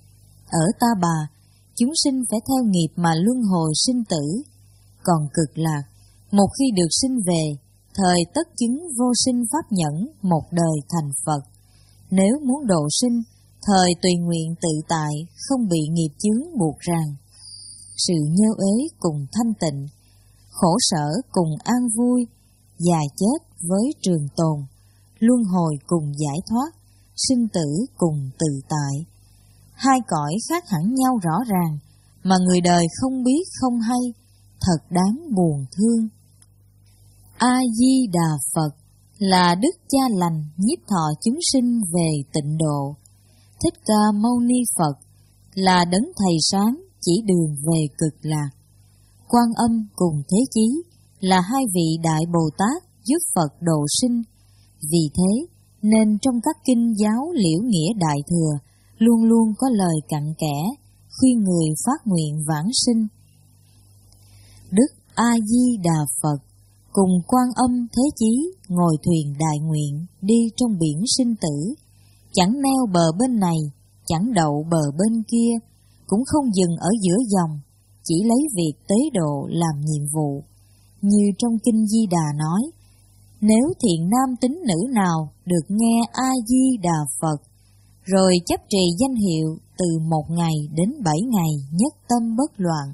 Ở ta bà, chúng sinh phải theo nghiệp mà luân hồi sinh tử. Còn cực lạc, một khi được sinh về, thời tất chứng vô sinh pháp nhẫn, một đời thành Phật. Nếu muốn độ sinh, thời tùy nguyện tự tại, không bị nghiệp chướng buộc ràng. Sự nhơ uế cùng thanh tịnh, khổ sở cùng an vui, già chết với trường tồn, luân hồi cùng giải thoát, sinh tử cùng tự tại. Hai cõi khác hẳn nhau rõ ràng, mà người đời không biết không hay, thật đáng buồn thương. A-di-đà Phật là Đức Cha lành nhiếp thọ chúng sinh về tịnh độ. Thích Ca Mâu Ni Phật là đấng thầy sáng chỉ đường về cực lạc. Quan Âm cùng Thế Chí là hai vị đại Bồ Tát giúp Phật độ sinh. Vì thế nên trong các kinh giáo Liễu Nghĩa Đại Thừa luôn luôn có lời cặn kẽ khuyên người phát nguyện vãng sinh. Đức A-di-đà Phật cùng Quan Âm Thế Chí ngồi thuyền đại nguyện đi trong biển sinh tử, chẳng neo bờ bên này, chẳng đậu bờ bên kia, cũng không dừng ở giữa dòng, chỉ lấy việc tế độ làm nhiệm vụ. Như trong kinh Di Đà nói, nếu thiện nam tín nữ nào được nghe A-di-đà Phật, rồi chấp trì danh hiệu từ một ngày đến bảy ngày nhất tâm bất loạn.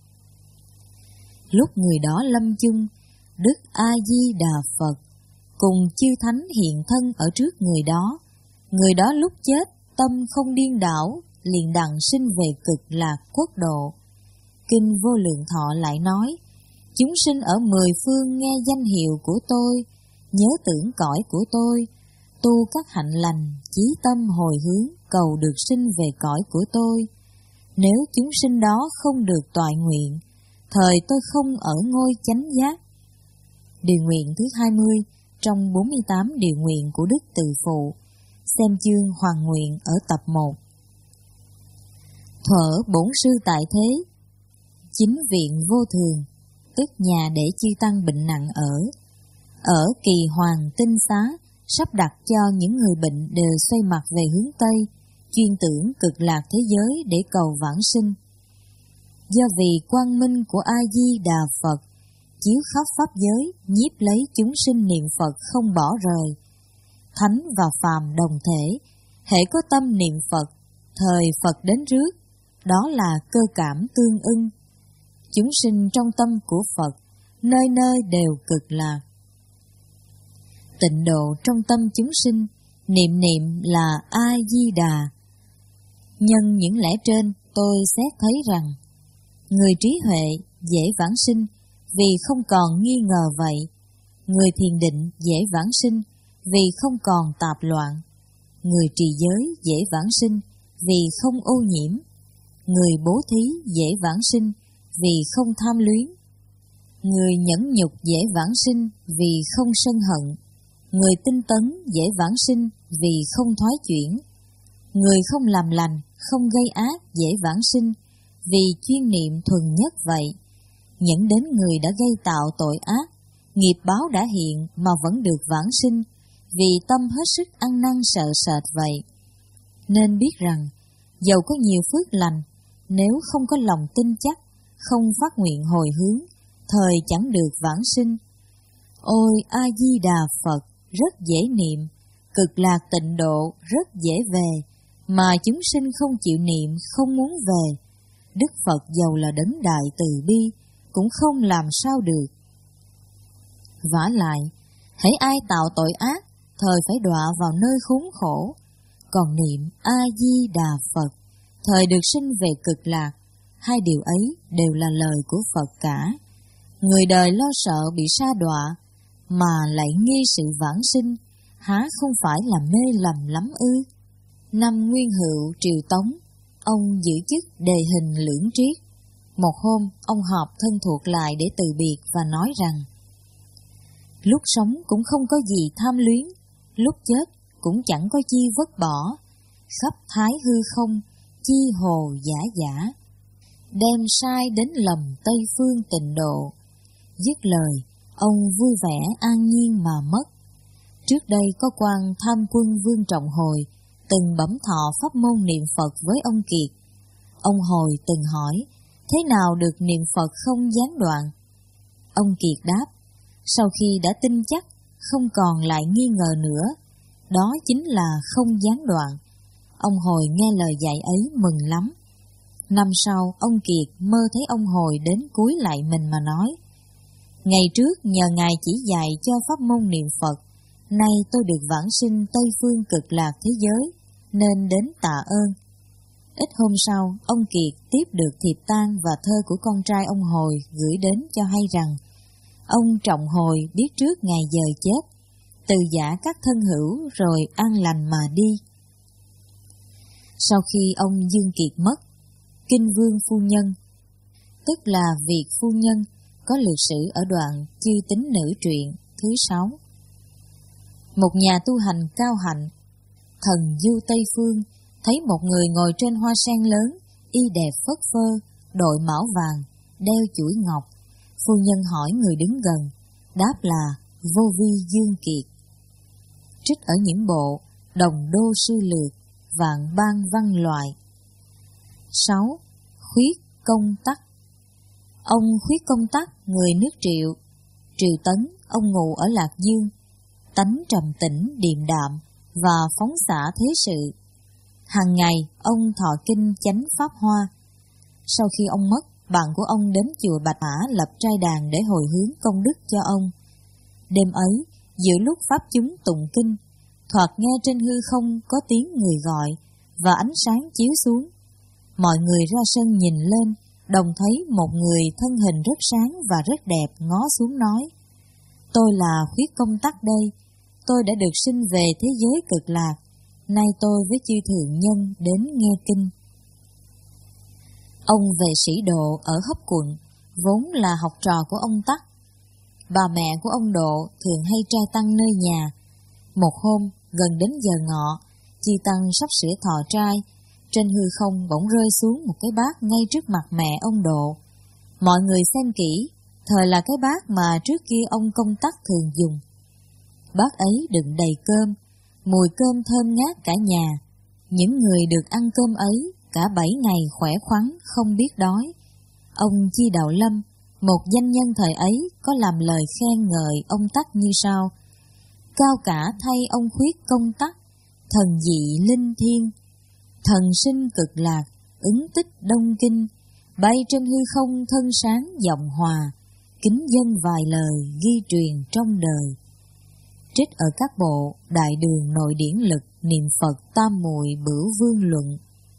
Lúc người đó lâm chung, Đức A-di-đà Phật cùng chư thánh hiện thân ở trước người đó. Người đó lúc chết tâm không điên đảo, liền đặng sinh về cực lạc quốc độ. Kinh Vô Lượng Thọ lại nói: chúng sinh ở mười phương nghe danh hiệu của tôi, nhớ tưởng cõi của tôi, tu các hạnh lành, chí tâm hồi hướng, cầu được sinh về cõi của tôi. Nếu chúng sinh đó không được toại nguyện, thời tôi không ở ngôi chánh giác. Điều nguyện thứ hai mươi trong bốn mươi tám điều nguyện của Đức Từ Phụ, xem chương Hoàng Nguyện ở tập một. Thuở bổn sư tại thế, chính viện vô thường, tức nhà để chư tăng bệnh nặng ở. Ở Kỳ Hoàng Tinh Xá, sắp đặt cho những người bệnh đều xoay mặt về hướng Tây, chuyên tưởng cực lạc thế giới để cầu vãng sinh. Do vì quang minh của A-di-đà Phật chiếu khắp pháp giới, nhiếp lấy chúng sinh niệm Phật không bỏ rời. Thánh và phàm đồng thể, hễ có tâm niệm Phật, thời Phật đến rước, đó là cơ cảm tương ưng. Chúng sinh trong tâm của Phật, nơi nơi đều cực lạc. Tịnh độ trong tâm chúng sinh, niệm niệm là A-di-đà. Nhân những lẽ trên, tôi xét thấy rằng, người trí huệ dễ vãng sinh vì không còn nghi ngờ vậy. Người thiền định dễ vãng sinh vì không còn tạp loạn. Người trì giới dễ vãng sinh vì không ô nhiễm. Người bố thí dễ vãng sinh vì không tham luyến. Người nhẫn nhục dễ vãng sinh vì không sân hận. Người tinh tấn dễ vãng sinh vì không thoái chuyển. Người không làm lành, không gây ác dễ vãng sinh vì chuyên niệm thuần nhất vậy. Nhẫn đến người đã gây tạo tội ác, nghiệp báo đã hiện mà vẫn được vãng sinh vì tâm hết sức ăn năn sợ sệt vậy. Nên biết rằng, dầu có nhiều phước lành, nếu không có lòng tin chắc, không phát nguyện hồi hướng, thời chẳng được vãng sinh. Ôi A-di-đà Phật rất dễ niệm, cực lạc tịnh độ rất dễ về, mà chúng sinh không chịu niệm, không muốn về. Đức Phật dầu là đấng đại từ bi, cũng không làm sao được. Vả lại, hễ ai tạo tội ác, thời phải đọa vào nơi khốn khổ. Còn niệm A-di-đà Phật, thời được sinh về cực lạc. Hai điều ấy đều là lời của Phật cả. Người đời lo sợ bị sa đọa, mà lại nghi sự vãng sinh, há không phải là mê lầm lắm ư? Năm Nguyên Hữu Triều Tống, ông giữ chức đề hình lưỡng triết. Một hôm, ông họp thân thuộc lại để từ biệt và nói rằng, lúc sống cũng không có gì tham luyến, lúc chết cũng chẳng có chi vứt bỏ, khắp thái hư không, chi hồ giả giả, đem sai đến lầm Tây Phương tịnh độ. Dứt lời, ông vui vẻ an nhiên mà mất. Trước đây có quan Tham Quân Vương Trọng Hồi từng bẩm thọ pháp môn niệm Phật với ông Kiệt. Ông Hồi từng hỏi, thế nào được niệm Phật không gián đoạn? Ông Kiệt đáp, sau khi đã tin chắc, không còn lại nghi ngờ nữa, đó chính là không gián đoạn. Ông Hồi nghe lời dạy ấy mừng lắm. Năm sau, ông Kiệt mơ thấy ông Hồi đến cúi lại mình mà nói, ngày trước nhờ Ngài chỉ dạy cho pháp môn niệm Phật, nay tôi được vãng sinh Tây Phương cực lạc thế giới, nên đến tạ ơn. Ít hôm sau, ông Kiệt tiếp được thiệp tang và thơ của con trai ông Hồi gửi đến cho hay rằng, ông Trọng Hồi biết trước ngày giờ chết, từ giả các thân hữu rồi an lành mà đi. Sau khi ông Dương Kiệt mất, Kinh Vương Phu Nhân, tức là Việt Phu Nhân, có lược sử ở đoạn Chư Tính Nữ Truyện thứ sáu. Một nhà tu hành cao hạnh, thần du Tây Phương, thấy một người ngồi trên hoa sen lớn, y đẹp phất phơ, đội mão vàng, đeo chuỗi ngọc. Phu nhân hỏi người đứng gần, đáp là Vô Vi Dương Kiệt. Trích ở những bộ Đồng Đô Sư Lược, Vạn Ban Văn Loại. sáu. Khuyết Công Tắc. Ông Khuyết Công Tắc, người nước Triệu, Triều Tấn, ông ngụ ở Lạc Dương, tánh trầm tĩnh điềm đạm và phóng xạ thế sự. Hàng ngày, ông thọ kinh chánh pháp hoa. Sau khi ông mất, bạn của ông đến chùa Bạch Mã lập trai đàn để hồi hướng công đức cho ông. Đêm ấy, giữa lúc pháp chúng tụng kinh, thoạt nghe trên hư không có tiếng người gọi và ánh sáng chiếu xuống. Mọi người ra sân nhìn lên, đồng thấy một người thân hình rất sáng và rất đẹp ngó xuống nói: tôi là Khuyết Công Tắc đây, tôi đã được sinh về thế giới cực lạc, nay tôi với chư thượng nhân đến nghe kinh. Ông về Sĩ Độ ở Hấp Quận, vốn là học trò của ông Tắc. Bà mẹ của ông Độ thường hay trai tăng nơi nhà. Một hôm, gần đến giờ ngọ, chư tăng sắp sửa thọ trai, trên hư không bỗng rơi xuống một cái bát ngay trước mặt mẹ ông Độ. Mọi người xem kỹ, thời là cái bát mà trước kia ông Công Tắc thường dùng. Bát ấy đựng đầy cơm, mùi cơm thơm ngát cả nhà. Những người được ăn cơm ấy cả bảy ngày khỏe khoắn, không biết đói. Ông Chi Đạo Lâm, một danh nhân thời ấy, có làm lời khen ngợi ông Tắc như sau: cao cả thay ông Khuyết Công Tắc, thần dị linh thiên, thần sinh cực lạc, ứng tích đông kinh, bay trên hư không thân sáng giọng hòa, kính dân vài lời ghi truyền trong đời. Trích ở các bộ Đại Đường Nội Điển Lực, Niệm Phật Tam Muội Bửu Vương Luận.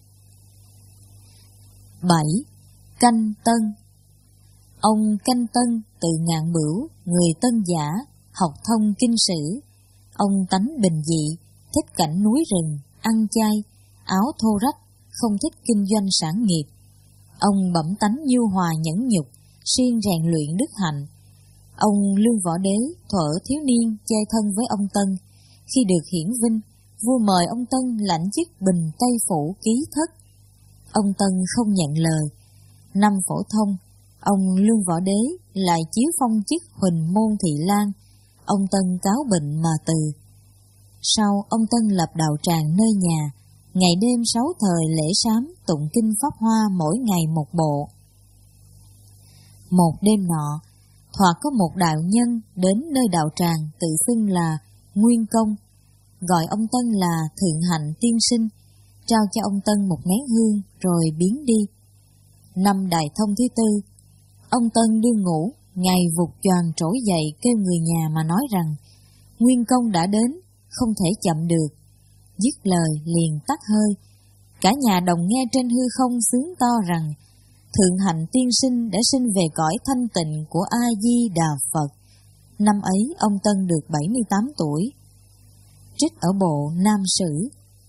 bảy. Canh Tân. Ông Canh Tân từ Ngạn Bửu, người Tân Giả, học thông kinh sử. Ông tánh bình dị, thích cảnh núi rừng, ăn chay, áo thô rách, không thích kinh doanh sản nghiệp. Ông bẩm tánh nhu hòa nhẫn nhục, siêng rèn luyện đức hạnh. Ông Lương Võ Đế thuở thiếu niên chơi thân với ông Tân. Khi được hiển vinh, vua mời ông Tân lãnh chức Bình Tây Phủ ký thất. Ông Tân không nhận lời. Năm phổ thông, ông Lương Võ Đế lại chiếu phong chức Huỳnh Môn Thị Lang. Ông Tân cáo bệnh mà từ. Sau, ông Tân lập đạo tràng nơi nhà, ngày đêm sáu thời lễ sám tụng kinh pháp hoa mỗi ngày một bộ. Một đêm nọ, thoạt có một đạo nhân đến nơi đạo tràng tự xưng là Nguyên Công, gọi ông Tân là Thượng Hạnh Tiên Sinh, trao cho ông Tân một nén hương rồi biến đi. Năm Đại Thông thứ tư, ông Tân đương ngủ, ngày vụt choàng trỗi dậy kêu người nhà mà nói rằng Nguyên Công đã đến, không thể chậm được. Dứt lời liền tắt hơi. Cả nhà đồng nghe trên hư không xướng to rằng Thượng Hạnh Tiên Sinh đã sinh về cõi thanh tịnh của A Di Đà Phật. Năm ấy ông Tân được bảy mươi tám tuổi. Trích ở bộ Nam Sử.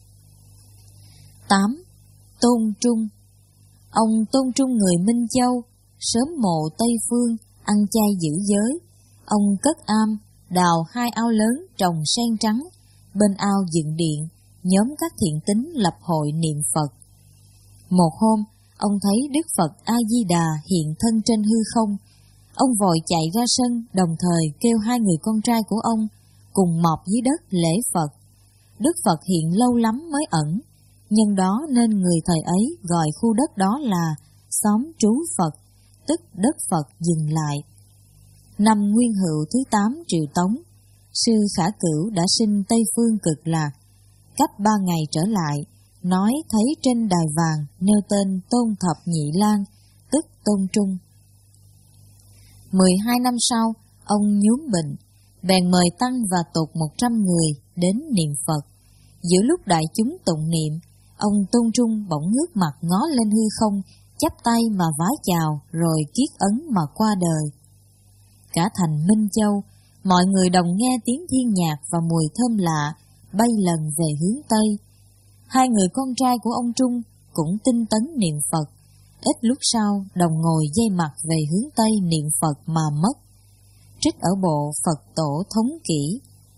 tám. Tôn Trung. Ông Tôn Trung người Minh Châu, sớm mộ Tây Phương, ăn chay giữ giới. Ông cất am, đào hai ao lớn trồng sen trắng, bên ao dựng điện, nhóm các thiện tín lập hội niệm Phật. Một hôm, ông thấy Đức Phật A-di-đà hiện thân trên hư không. Ông vội chạy ra sân, đồng thời kêu hai người con trai của ông cùng mọp dưới đất lễ Phật. Đức Phật hiện lâu lắm mới ẩn, nhân đó nên người thời ấy gọi khu đất đó là xóm trú Phật, tức đất Phật dừng lại. Năm Nguyên Hữu thứ tám Triệu Tống, sư Khả Cửu đã sinh Tây Phương Cực Lạc. Cách ba ngày trở lại, nói thấy trên đài vàng nêu tên Tôn Thập Nhị Lang, tức Tôn Trung. Mười hai năm sau, ông nhuốm bệnh, bèn mời tăng và tục một trăm người đến niệm Phật. Giữa lúc đại chúng tụng niệm, ông Tôn Trung bỗng ngước mặt ngó lên hư không, chắp tay mà vái chào, rồi kiết ấn mà qua đời. Cả thành Minh Châu, mọi người đồng nghe tiếng thiên nhạc và mùi thơm lạ, bay lần về hướng Tây. Hai người con trai của ông Trung cũng tinh tấn niệm Phật, ít lúc sau đồng ngồi dây mặt về hướng Tây niệm Phật mà mất. Trích ở bộ Phật Tổ Thống Kỷ.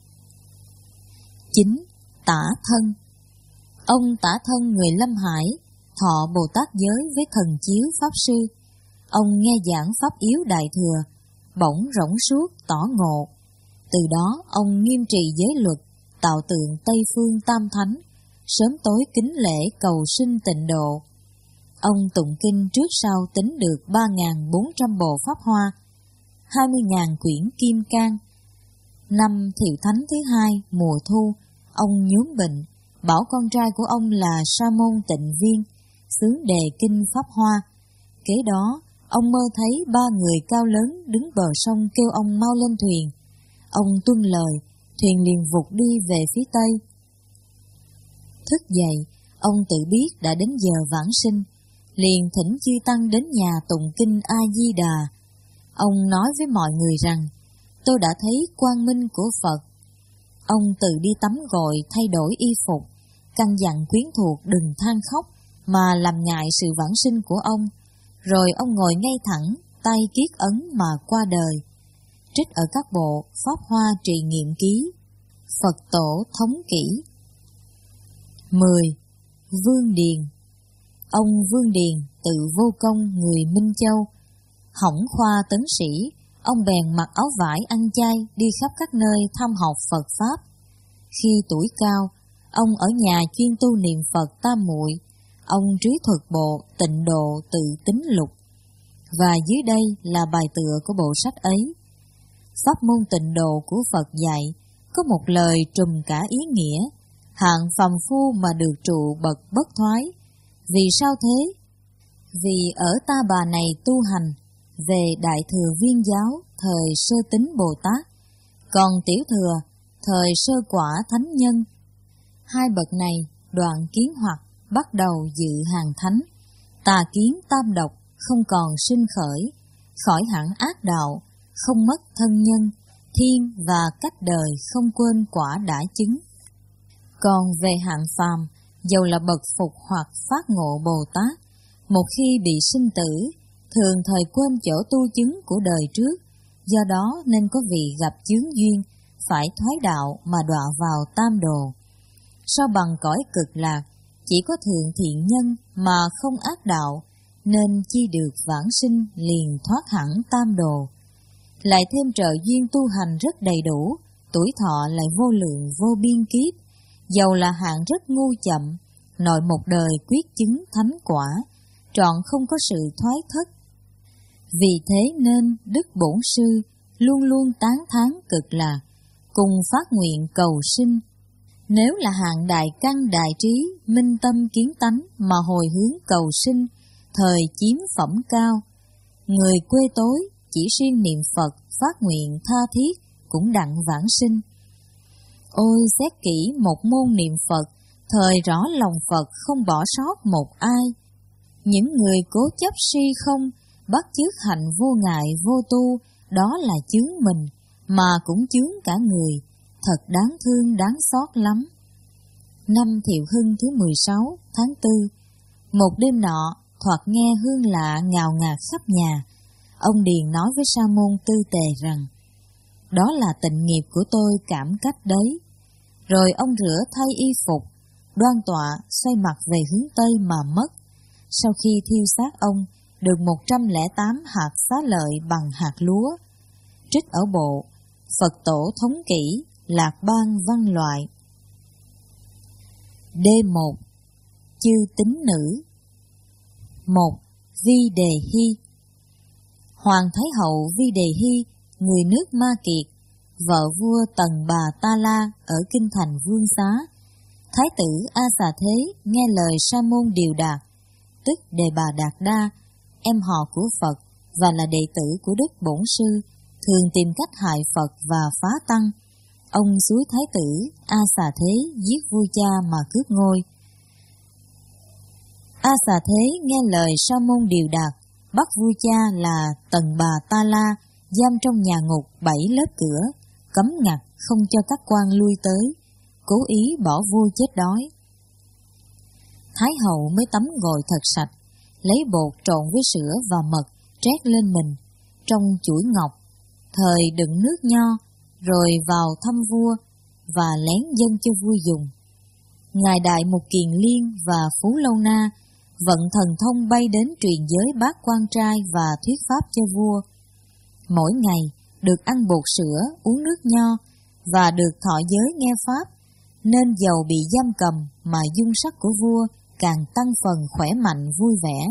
chín. Tả Thân. Ông Tả Thân người Lâm Hải, thọ Bồ Tát giới với thần chiếu Pháp Sư. Ông nghe giảng Pháp yếu Đại Thừa, bỗng rỗng suốt tỏ ngộ. Từ đó ông nghiêm trì giới luật, tạo tượng Tây Phương Tam Thánh, sớm tối kính lễ cầu sinh tịnh độ. Ông tụng kinh trước sau tính được ba nghìn bốn trăm bộ Pháp Hoa, hai mươi nghìn quyển Kim Cang. Năm Thiệu Thánh thứ hai mùa thu, ông nhuốm bệnh, bảo con trai của ông là Sa môn Tịnh Viên xướng đề kinh Pháp Hoa. Kế đó, ông mơ thấy ba người cao lớn đứng bờ sông kêu ông mau lên thuyền. Ông tuân lời, thuyền liền vụt đi về phía tây. Thức dậy, ông tự biết đã đến giờ vãng sinh, liền thỉnh chư tăng đến nhà tụng kinh A Di Đà. Ông nói với mọi người rằng: tôi đã thấy quang minh của Phật. Ông tự đi tắm gội thay đổi y phục, căn dặn quyến thuộc đừng than khóc mà làm ngại sự vãng sinh của ông. Rồi ông ngồi ngay thẳng, tay kiết ấn mà qua đời. Trích ở các bộ Pháp Hoa Trì Nghiệm Ký, Phật Tổ Thống Kỷ. mười. Vương Điền. Ông Vương Điền, tự Vô Công, người Minh Châu, hỏng khoa tấn sĩ. Ông bèn mặc áo vải ăn chay đi khắp các nơi thăm học Phật Pháp. Khi tuổi cao, ông ở nhà chuyên tu niệm Phật Tam Muội. Ông trí thuật bộ Tịnh Độ Tự Tính Lục. Và dưới đây là bài tựa của bộ sách ấy. Pháp môn tịnh độ của Phật dạy có một lời trùm cả ý nghĩa: hạng phàm phu mà được trụ bậc bất thoái. Vì sao thế? Vì ở Ta Bà này tu hành về Đại Thừa Viên Giáo thời Sơ Tính Bồ Tát, còn Tiểu Thừa thời Sơ Quả Thánh Nhân. Hai bậc này đoạn kiến hoặc bắt đầu dự hàng thánh, tà kiến tam độc không còn sinh khởi, khỏi hẳn ác đạo, không mất thân nhân, thiên và cách đời không quên quả đã chứng. Còn về hạng phàm, dầu là bậc phục hoặc phát ngộ Bồ Tát, một khi bị sinh tử, thường thời quên chỗ tu chứng của đời trước, do đó nên có vị gặp chướng duyên, phải thoái đạo mà đọa vào tam đồ. Sao bằng cõi cực lạc, chỉ có thượng thiện nhân mà không ác đạo, nên chi được vãng sinh liền thoát hẳn tam đồ. Lại thêm trợ duyên tu hành rất đầy đủ, tuổi thọ lại vô lượng vô biên kiếp, dầu là hạng rất ngu chậm, nội một đời quyết chứng thánh quả, trọn không có sự thoái thất. Vì thế nên Đức Bổn Sư luôn luôn tán thán cực lạc, cùng phát nguyện cầu sinh. Nếu là hạng đại căn đại trí, minh tâm kiến tánh mà hồi hướng cầu sinh, thời chiếm phẩm cao, người quê tối chỉ riêng niệm Phật phát nguyện tha thiết cũng đặng vãng sinh. Ôi xét kỹ một môn niệm Phật, thời rõ lòng Phật không bỏ sót một ai. Những người cố chấp si không, bắt chước hạnh vô ngại vô tu, đó là chướng mình, mà cũng chướng cả người, thật đáng thương đáng xót lắm. Năm Thiệu Hưng thứ mười sáu tháng tư, một đêm nọ, thoạt nghe hương lạ ngào ngạt khắp nhà, ông Điền nói với Sa môn Tư Tề rằng: đó là tịnh nghiệp của tôi cảm cách đấy. Rồi ông rửa thay y phục, đoan tọa xoay mặt về hướng Tây mà mất. Sau khi thiêu xác ông, được một trăm lẻ tám hạt xá lợi bằng hạt lúa. Trích ở bộ Phật Tổ Thống Kỷ, Lạc Bang Văn Loại. D một. Chư Tính Nữ. một. Vi Đề Hy. Hoàng Thái Hậu Vi Đề Hy, người nước Ma Kiệt, vợ vua Tần Bà Ta La ở kinh thành Vương Xá. Thái tử A Xà Thế nghe lời Sa môn Điều Đạt, tức Đề Bà Đạt Đa, em họ của Phật và là đệ tử của Đức Bổn Sư, thường tìm cách hại Phật và phá tăng. Ông xúi Thái tử A Xà Thế giết vua cha mà cướp ngôi. A Xà Thế nghe lời Sa môn Điều Đạt, bắt vua cha là Tần Bà Ta La giam trong nhà ngục bảy lớp cửa, cấm ngặt không cho các quan lui tới, cố ý bỏ vua chết đói. Thái hậu mới tắm gội thật sạch, lấy bột trộn với sữa và mật trét lên mình, trong chuỗi ngọc, thời đựng nước nho, rồi vào thăm vua và lén dâng cho vua dùng. Ngài Đại Mục Kiền Liên và Phú Lâu Na vận thần thông bay đến truyền giới bác quan trai và thuyết pháp cho vua. Mỗi ngày được ăn bột sữa, uống nước nho và được thọ giới nghe pháp, nên dầu bị giam cầm mà dung sắc của vua càng tăng phần khỏe mạnh vui vẻ.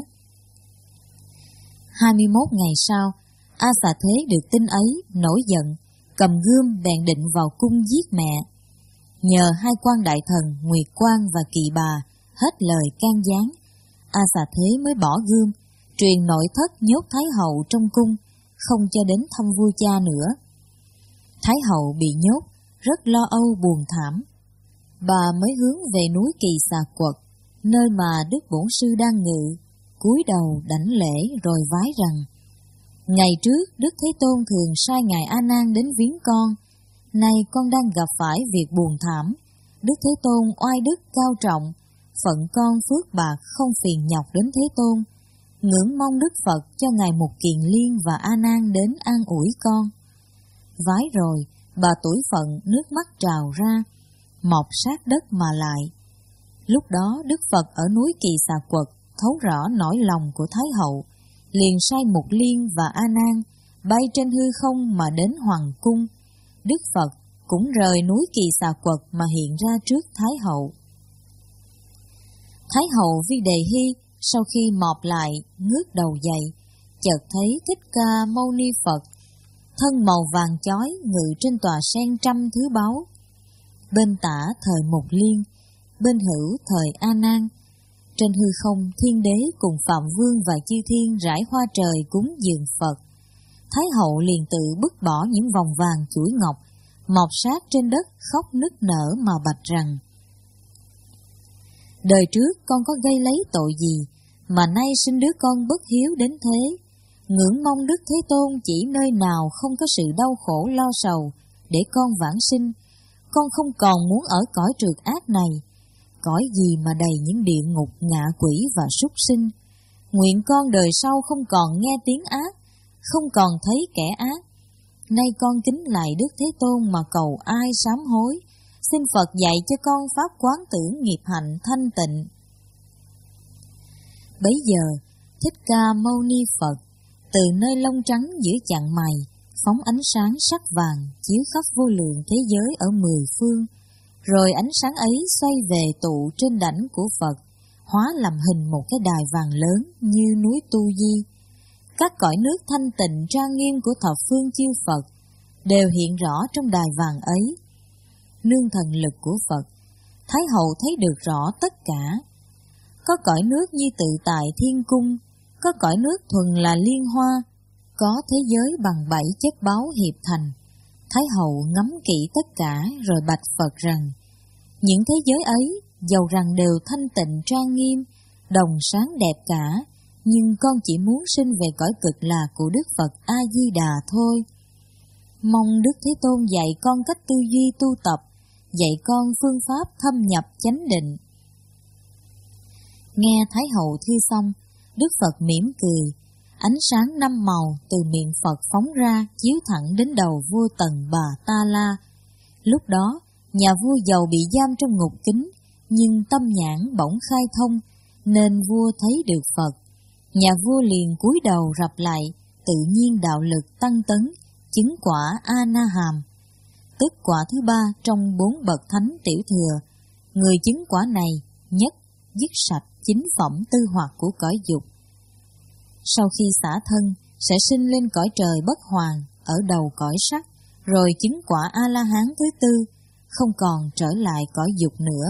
hai mươi mốt ngày sau, A Xà Thế được tin ấy, nổi giận, cầm gươm bèn định vào cung giết mẹ. Nhờ hai quan đại thần Nguyệt Quang và Kỵ Bà hết lời can gián, A Xà Thế mới bỏ gươm, truyền nội thất nhốt Thái hậu trong cung, không cho đến thăm vua cha nữa. Thái hậu bị nhốt, rất lo âu buồn thảm. Bà mới hướng về núi Kỳ Xà Quật, nơi mà Đức Bổn Sư đang ngự, cúi đầu đảnh lễ rồi vái rằng: Ngày trước Đức Thế Tôn thường sai ngài A Nan đến viếng con, nay con đang gặp phải việc buồn thảm. Đức Thế Tôn oai đức cao trọng, phận con phước bạc không phiền nhọc đến Thế Tôn, ngưỡng mong Đức Phật cho ngài Mục Kiền Liên và A Nan đến an ủi con. Vái rồi, bà tủi phận nước mắt trào ra, mọc sát đất mà lại. Lúc đó Đức Phật ở núi Kỳ Xà Quật thấu rõ nỗi lòng của Thái hậu, liền sai Mục Liên và A Nan bay trên hư không mà đến hoàng cung. Đức Phật cũng rời núi Kỳ Xà Quật mà hiện ra trước Thái hậu. Thái hậu Vi Đề Hy sau khi mọp lại ngước đầu dậy, chợt thấy Thích Ca Mâu Ni Phật thân màu vàng chói ngự trên tòa sen trăm thứ báu. Bên tả thời Mục Liên, bên hữu thời A Nan. Trên hư không, thiên đế cùng Phạm Vương và chư thiên rải hoa trời cúng dường Phật. Thái hậu liền tự bứt bỏ những vòng vàng chuỗi ngọc mọc sát trên đất, khóc nức nở mà bạch rằng: Đời trước con có gây lấy tội gì mà nay sinh đứa con bất hiếu đến thế? Ngưỡng mong Đức Thế Tôn chỉ nơi nào không có sự đau khổ lo sầu để con vãng sinh. Con không còn muốn ở cõi trượt ác này, cõi gì mà đầy những địa ngục, ngạ quỷ và súc sinh. Nguyện con đời sau không còn nghe tiếng ác, không còn thấy kẻ ác. Nay con kính lạy Đức Thế Tôn mà cầu ai sám hối, xin Phật dạy cho con pháp quán tưởng nghiệp hạnh thanh tịnh. Bấy giờ, Thích Ca Mâu Ni Phật từ nơi lông trắng giữa chặng mày phóng ánh sáng sắc vàng chiếu khắp vô lượng thế giới ở mười phương, rồi ánh sáng ấy xoay về tụ trên đảnh của Phật, hóa làm hình một cái đài vàng lớn như núi Tu Di. Các cõi nước thanh tịnh trang nghiêm của thập phương chư Phật đều hiện rõ trong đài vàng ấy. Nương thần lực của Phật, Thái hậu thấy được rõ tất cả. Có cõi nước như tự tại thiên cung, có cõi nước thuần là liên hoa, có thế giới bằng bảy chất báu hiệp thành. Thái hậu ngắm kỹ tất cả rồi bạch Phật rằng: những thế giới ấy dầu rằng đều thanh tịnh trang nghiêm, đồng sáng đẹp cả, nhưng con chỉ muốn sinh về cõi cực lạc của Đức Phật A Di Đà thôi. Mong Đức Thế Tôn dạy con cách tư duy tu tập, dạy con phương pháp thâm nhập chánh định. Nghe Thái hậu thư xong, Đức Phật mỉm cười, ánh sáng năm màu từ miệng Phật phóng ra chiếu thẳng đến đầu vua Tần Bà Ta La. Lúc đó, nhà vua dầu bị giam trong ngục kính, nhưng tâm nhãn bỗng khai thông, nên vua thấy được Phật. Nhà vua liền cúi đầu rập lại, tự nhiên đạo lực tăng tấn, chứng quả A Na Hàm, tức quả thứ ba trong bốn bậc thánh tiểu thừa. Người chứng quả này nhất dứt sạch chính phẩm tư hoặc của cõi dục. Sau khi xả thân, sẽ sinh lên cõi trời bất hoàn ở đầu cõi sắc, rồi chứng quả A La Hán thứ tư, không còn trở lại cõi dục nữa.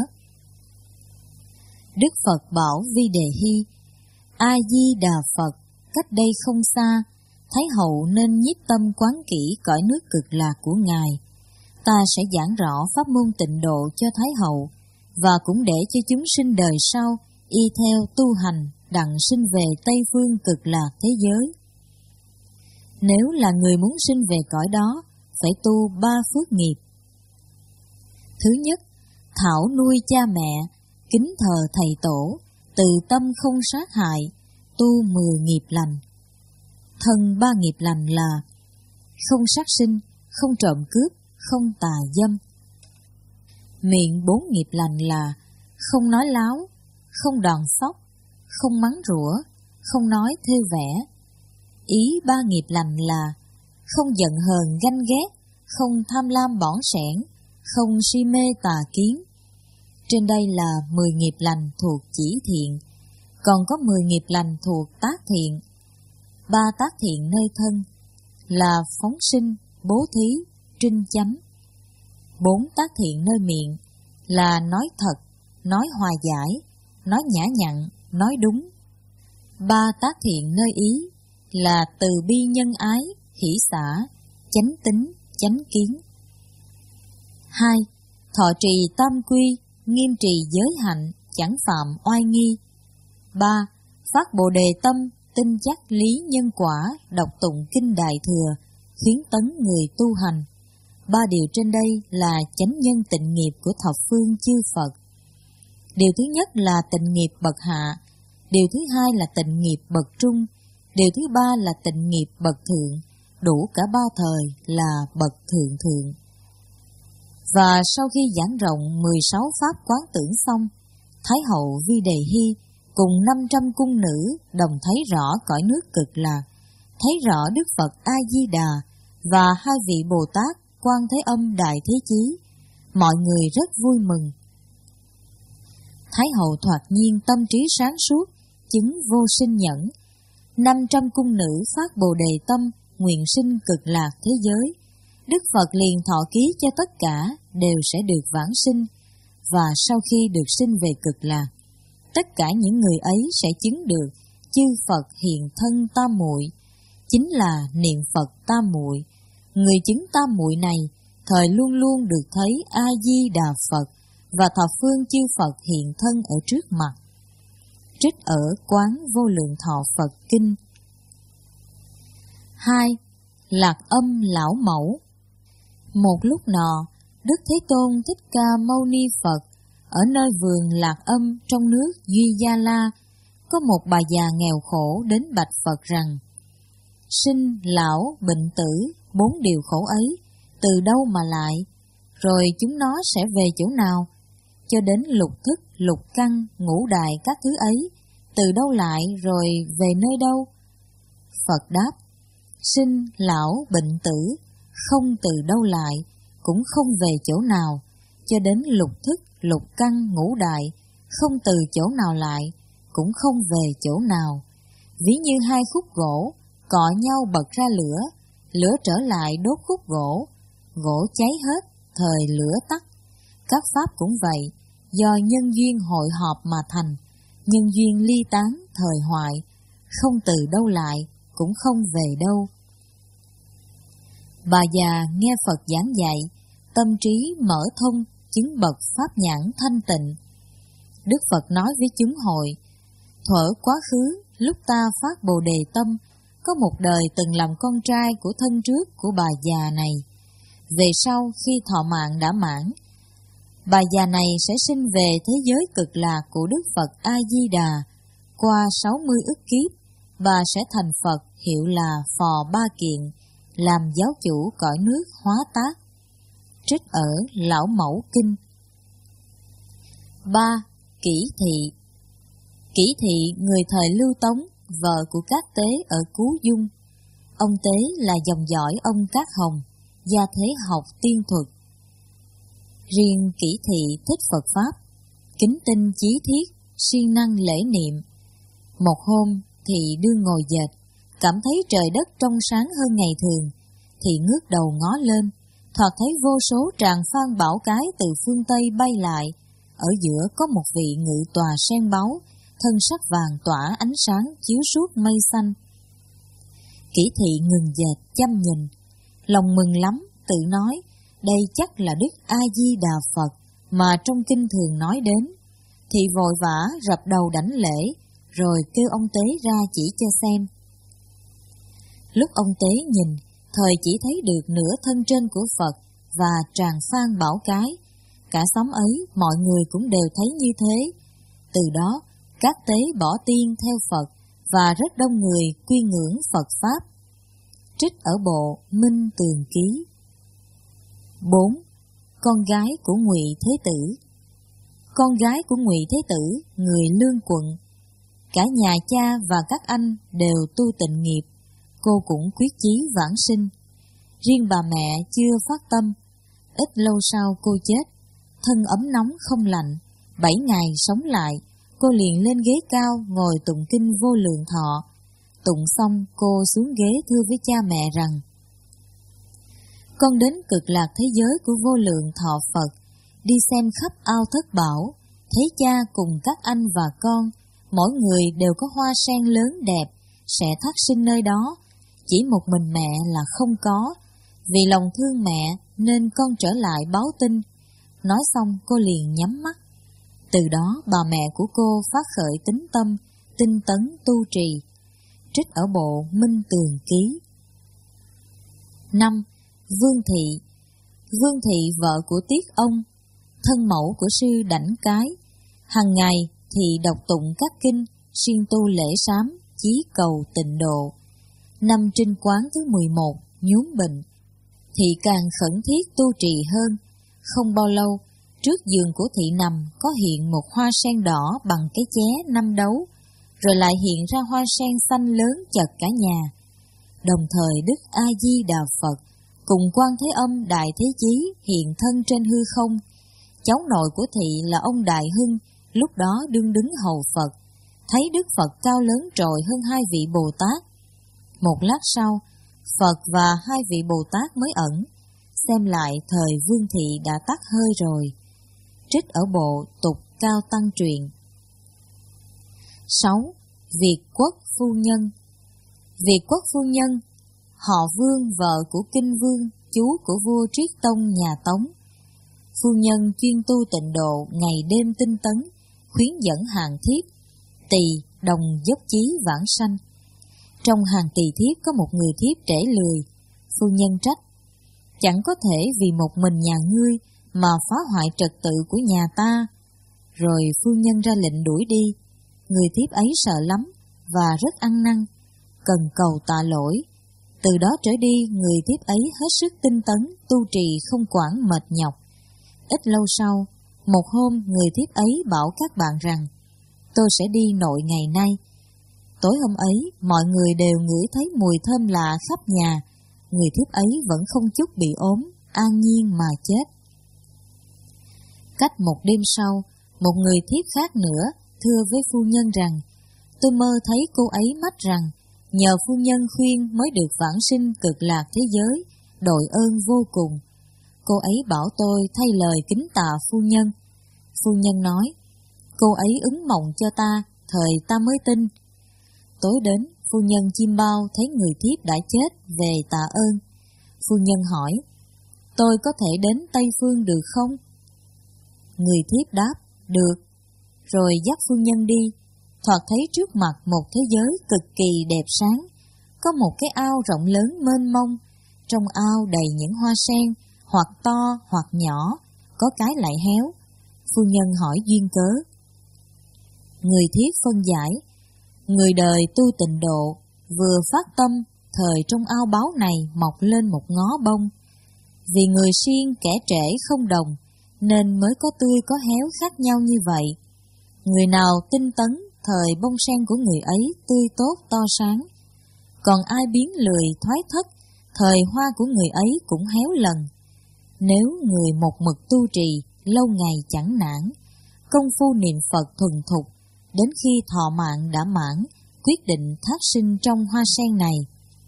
Đức Phật bảo Vi Đề Hy: A Di Đà Phật, cách đây không xa, Thái hậu nên nhiếp tâm quán kỹ cõi nước cực lạc của ngài. Ta sẽ giảng rõ pháp môn tịnh độ cho Thái hậu, và cũng để cho chúng sinh đời sau y theo tu hành đặng sinh về Tây phương cực lạc thế giới. Nếu là người muốn sinh về cõi đó, phải tu ba phước nghiệp. Thứ nhất, thảo nuôi cha mẹ, kính thờ thầy tổ, từ tâm không sát hại, tu mười nghiệp lành. Thân ba nghiệp lành là không sát sinh, không trộm cướp, không tà dâm. Miệng bốn nghiệp lành là không nói láo, không đòn sóc, không mắng rủa, không nói thêu vẽ. Ý ba nghiệp lành là không giận hờn ganh ghét, không tham lam bỏng sẻn, không si mê tà kiến. Trên đây là mười nghiệp lành thuộc chỉ thiện, còn có mười nghiệp lành thuộc tác thiện. Ba tác thiện nơi thân là phóng sinh, bố thí, trinh chánh. Bốn tác thiện nơi miệng là nói thật, nói hòa giải, nói nhã nhặn, nói đúng. Ba tác thiện nơi ý là từ bi nhân ái, hỷ xả, chánh tín, chánh kiến. Hai, thọ trì tam quy, nghiêm trì giới hạnh, chẳng phạm oai nghi. Ba, phát bồ đề tâm, tin chắc lý nhân quả, đọc tụng kinh Đại Thừa, khuyến tấn người tu hành. Ba điều trên đây là chánh nhân tịnh nghiệp của thập phương chư Phật. Điều thứ nhất là tịnh nghiệp bậc hạ, điều thứ hai là tịnh nghiệp bậc trung, điều thứ ba là tịnh nghiệp bậc thượng, đủ cả ba thời là bậc thượng thượng. Và sau khi giảng rộng mười sáu pháp quán tưởng xong, Thái hậu Vi Đề Hy cùng năm trăm cung nữ đồng thấy rõ cõi nước Cực Lạc, thấy rõ Đức Phật A Di Đà và hai vị Bồ Tát Quan Thế Âm Đại Thế Chí. Mọi người rất vui mừng. Thái hậu thoạt nhiên tâm trí sáng suốt, chứng vô sinh nhẫn. Năm trăm cung nữ phát bồ đề tâm, nguyện sinh Cực Lạc thế giới. Đức Phật liền thọ ký cho tất cả đều sẽ được vãng sinh, và sau khi được sinh về Cực Lạc, tất cả những người ấy sẽ chứng được chư Phật hiện thân tam muội, chính là niệm Phật tam muội. Người chứng tam muội này thời luôn luôn được thấy A Di Đà Phật và thập phương chư Phật hiện thân ở trước mặt. Trích ở Quán Vô Lượng Thọ Phật Kinh. Hai, Lạc Âm Lão Mẫu. Một lúc nọ, Đức Thế Tôn Thích Ca Mâu Ni Phật ở nơi vườn Lạc Âm trong nước Duy Gia La, có một bà già nghèo khổ đến bạch Phật rằng: sinh, lão, bệnh tử, bốn điều khổ ấy, từ đâu mà lại? Rồi chúng nó sẽ về chỗ nào? Cho đến lục thức, lục căn, ngũ đại các thứ ấy, từ đâu lại rồi về nơi đâu? Phật đáp: sinh, lão, bệnh tử, không từ đâu lại, cũng không về chỗ nào. Cho đến lục thức, lục căn, ngũ đại, không từ chỗ nào lại, cũng không về chỗ nào. Ví như hai khúc gỗ, cọ nhau bật ra lửa, lửa trở lại đốt khúc gỗ, gỗ cháy hết, thời lửa tắt. Các pháp cũng vậy, do nhân duyên hội họp mà thành, nhân duyên ly tán, thời hoại, không từ đâu lại, cũng không về đâu. Bà già nghe Phật giảng dạy, tâm trí mở thông, chứng bậc pháp nhãn thanh tịnh. Đức Phật nói với chúng hội: thuở quá khứ, lúc ta phát bồ đề tâm, có một đời từng làm con trai của thân trước của bà già này. Về sau khi thọ mạng đã mãn, bà già này sẽ sinh về thế giới Cực Lạc của Đức Phật A Di Đà. Qua sáu mươi ức kiếp, bà sẽ thành Phật, hiệu là Phò Ba Kiện, làm giáo chủ cõi nước Hóa Tác. Trích ở Lão Mẫu Kinh. Ba. Kỷ Thị. Kỷ Thị người thời Lưu Tống, vợ của Cát Tế ở Cú Dung. Ông Tế là dòng dõi ông Cát Hồng, gia thế học tiên thuật. Riêng Kỷ Thị thích Phật Pháp, kính tinh chí thiết, siêng năng lễ niệm. Một hôm thì đương ngồi dệt, cảm thấy trời đất trong sáng hơn ngày thường, thì ngước đầu ngó lên, thoạt thấy vô số tràng phan bảo cái từ phương Tây bay lại. Ở giữa có một vị ngự tòa sen báu, thân sắc vàng tỏa ánh sáng chiếu suốt mây xanh. Kỷ Thị ngừng dệt chăm nhìn, lòng mừng lắm, tự nói: đây chắc là Đức A Di Đà Phật mà trong kinh thường nói đến. Thì vội vã rập đầu đảnh lễ, rồi kêu ông Tế ra chỉ cho xem. Lúc ông Tế nhìn, thời chỉ thấy được nửa thân trên của Phật và tràng phan bảo cái. Cả xóm ấy mọi người cũng đều thấy như thế. Từ đó Cát Tế bỏ tiên theo Phật, và rất đông người quy ngưỡng Phật Pháp. Trích ở bộ Minh Tường Ký. Bốn. Con gái của Ngụy Thế Tử. Con gái của Ngụy Thế Tử, người Lương Quận. Cả nhà cha và các anh đều tu tịnh nghiệp, cô cũng quyết chí vãng sinh. Riêng bà mẹ chưa phát tâm, ít lâu sau cô chết, thân ấm nóng không lạnh, bảy ngày sống lại, cô liền lên ghế cao ngồi tụng kinh Vô Lượng Thọ. Tụng xong cô xuống ghế thưa với cha mẹ rằng: con đến Cực Lạc thế giới của Vô Lượng Thọ Phật, đi xem khắp ao Thất Bảo, thấy cha cùng các anh và con, mỗi người đều có hoa sen lớn đẹp, sẽ thác sinh nơi đó. Chỉ một mình mẹ là không có. Vì lòng thương mẹ nên con trở lại báo tin. Nói xong cô liền nhắm mắt. Từ đó bà mẹ của cô phát khởi tín tâm, tinh tấn tu trì. Trích ở bộ Minh Tường Ký. năm. Vương Thị. Vương Thị vợ của Tiết Ông, thân mẫu của sư Đảnh Cái. Hằng ngày thì đọc tụng các kinh, siêng tu lễ sám, chí cầu tịnh độ. Năm trinh quán thứ mười một, nhún bệnh, thị càng khẩn thiết tu trì hơn. Không bao lâu, trước giường của thị nằm có hiện một hoa sen đỏ bằng cái ché năm đấu, rồi lại hiện ra hoa sen xanh lớn chật cả nhà. Đồng thời Đức A Di Đà Phật cùng Quan Thế Âm Đại Thế Chí hiện thân trên hư không. Cháu nội của thị là ông Đại Hưng lúc đó đương đứng hầu Phật, thấy Đức Phật cao lớn trội hơn hai vị Bồ Tát. Một lát sau, Phật và hai vị Bồ Tát mới ẩn, xem lại thời Vương Thị đã tắt hơi rồi. Trích ở bộ Tục Cao Tăng Truyện. sáu. Việt Quốc Phu Nhân. Việt Quốc Phu Nhân, họ Vương, vợ của Kinh Vương, chú của vua Triết Tông nhà Tống. Phu nhân chuyên tu tịnh độ, ngày đêm tinh tấn, khuyến dẫn hàng thiếp, tỳ, đồng dốc chí vãng sanh. Trong hàng tỳ thiếp có một người thiếp trễ lười. Phu nhân trách: chẳng có thể vì một mình nhà ngươi mà phá hoại trật tự của nhà ta. Rồi phu nhân ra lệnh đuổi đi. Người thiếp ấy sợ lắm và rất ăn năn, cần cầu tạ lỗi. Từ đó trở đi, người thiếp ấy hết sức tinh tấn, tu trì không quản mệt nhọc. Ít lâu sau, một hôm người thiếp ấy bảo các bạn rằng: tôi sẽ đi nội ngày nay. Tối hôm ấy, mọi người đều ngửi thấy mùi thơm lạ khắp nhà. Người thiếp ấy vẫn không chút bị ốm, an nhiên mà chết. Cách một đêm sau, một người thiếp khác nữa thưa với phu nhân rằng: tôi mơ thấy cô ấy mách rằng nhờ phu nhân khuyên mới được vãng sinh cực lạc thế giới, đội ơn vô cùng. Cô ấy bảo tôi thay lời kính tạ phu nhân. Phu nhân nói: cô ấy ứng mộng cho ta, thời ta mới tin. Tối đến, phu nhân chim bao thấy người thiếp đã chết, về tạ ơn. Phu nhân hỏi: tôi có thể đến Tây Phương được không? Người thiếp đáp: được. Rồi dắt phu nhân đi, thoạt thấy trước mặt một thế giới cực kỳ đẹp sáng. Có một cái ao rộng lớn mênh mông, trong ao đầy những hoa sen, hoặc to hoặc nhỏ, có cái lại héo. Phu nhân hỏi duyên cớ. Người thiếp phân giải: người đời tu tịnh độ, vừa phát tâm, thời trong ao báu này mọc lên một ngó bông. Vì người siêng kẻ trễ không đồng, nên mới có tươi có héo khác nhau như vậy. Người nào tinh tấn, thời bông sen của người ấy tươi tốt to sáng. Còn ai biến lười thoái thất, thời hoa của người ấy cũng héo lần. Nếu người một mực tu trì, lâu ngày chẳng nản, công phu niệm Phật thuần thục, đến khi thọ mạng đã mãn, quyết định thác sinh trong hoa sen này.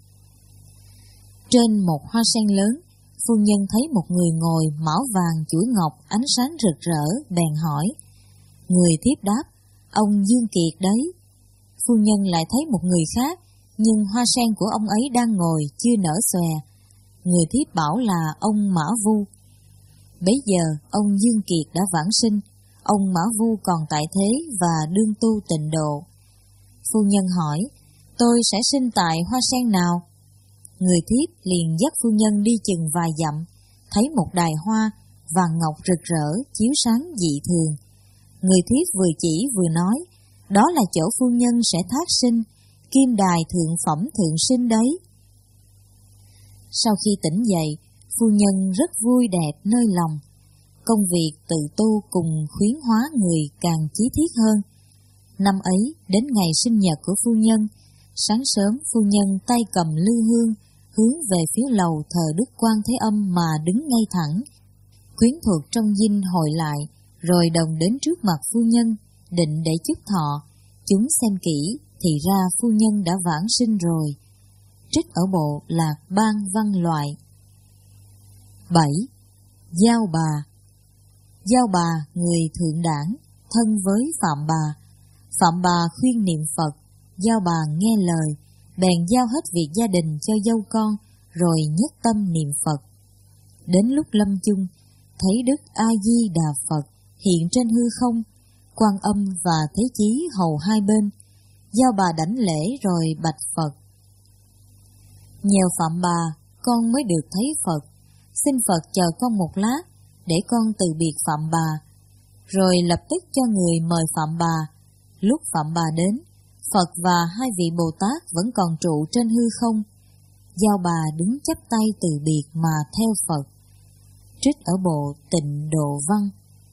Trên một hoa sen lớn, phu nhân thấy một người ngồi mão vàng chuỗi ngọc ánh sáng rực rỡ, bèn hỏi. Người thiếp đáp: ông Dương Kiệt đấy. Phu nhân lại thấy một người khác, nhưng hoa sen của ông ấy đang ngồi chưa nở xòe. Người thiếp bảo là ông Mã Vu. Bấy giờ ông Dương Kiệt đã vãng sinh, ông Mã Vu còn tại thế và đương tu tịnh độ. Phu nhân hỏi: tôi sẽ sinh tại hoa sen nào? Người thiếp liền dắt phu nhân đi chừng vài dặm, thấy một đài hoa vàng ngọc rực rỡ chiếu sáng dị thường. Người thiếp vừa chỉ vừa nói: đó là chỗ phu nhân sẽ thác sinh, kim đài thượng phẩm thượng sinh đấy. Sau khi tỉnh dậy, phu nhân rất vui đẹp nơi lòng. Công việc tự tu cùng khuyến hóa người càng chí thiết hơn. Năm ấy, đến ngày sinh nhật của phu nhân, sáng sớm phu nhân tay cầm lư hương, hướng về phía lầu thờ Đức Quan Thế Âm mà đứng ngay thẳng. Quyến thuộc trong dinh hội lại, rồi đồng đến trước mặt phu nhân, định để chúc thọ. Chúng xem kỹ, thì ra phu nhân đã vãng sinh rồi. Trích ở bộ Lạc Ban Văn Loại. bảy. Giao Bà. Giao Bà, người thượng đảng, thân với Phạm Bà. Phạm Bà khuyên niệm Phật, Giao Bà nghe lời, bèn giao hết việc gia đình cho dâu con, rồi nhất tâm niệm Phật. Đến lúc lâm chung, thấy Đức A Di Đà Phật hiện trên hư không, Quan Âm và Thế Chí hầu hai bên. Giao Bà đảnh lễ rồi bạch Phật: nhờ Phạm Bà, con mới được thấy Phật. Xin Phật chờ con một lát, để con từ biệt Phạm Bà. Rồi lập tức cho người mời Phạm Bà. Lúc Phạm Bà đến, Phật và hai vị Bồ Tát vẫn còn trụ trên hư không. Giao Bà đứng chắp tay từ biệt mà theo Phật. Trích ở bộ Tịnh Độ Văn.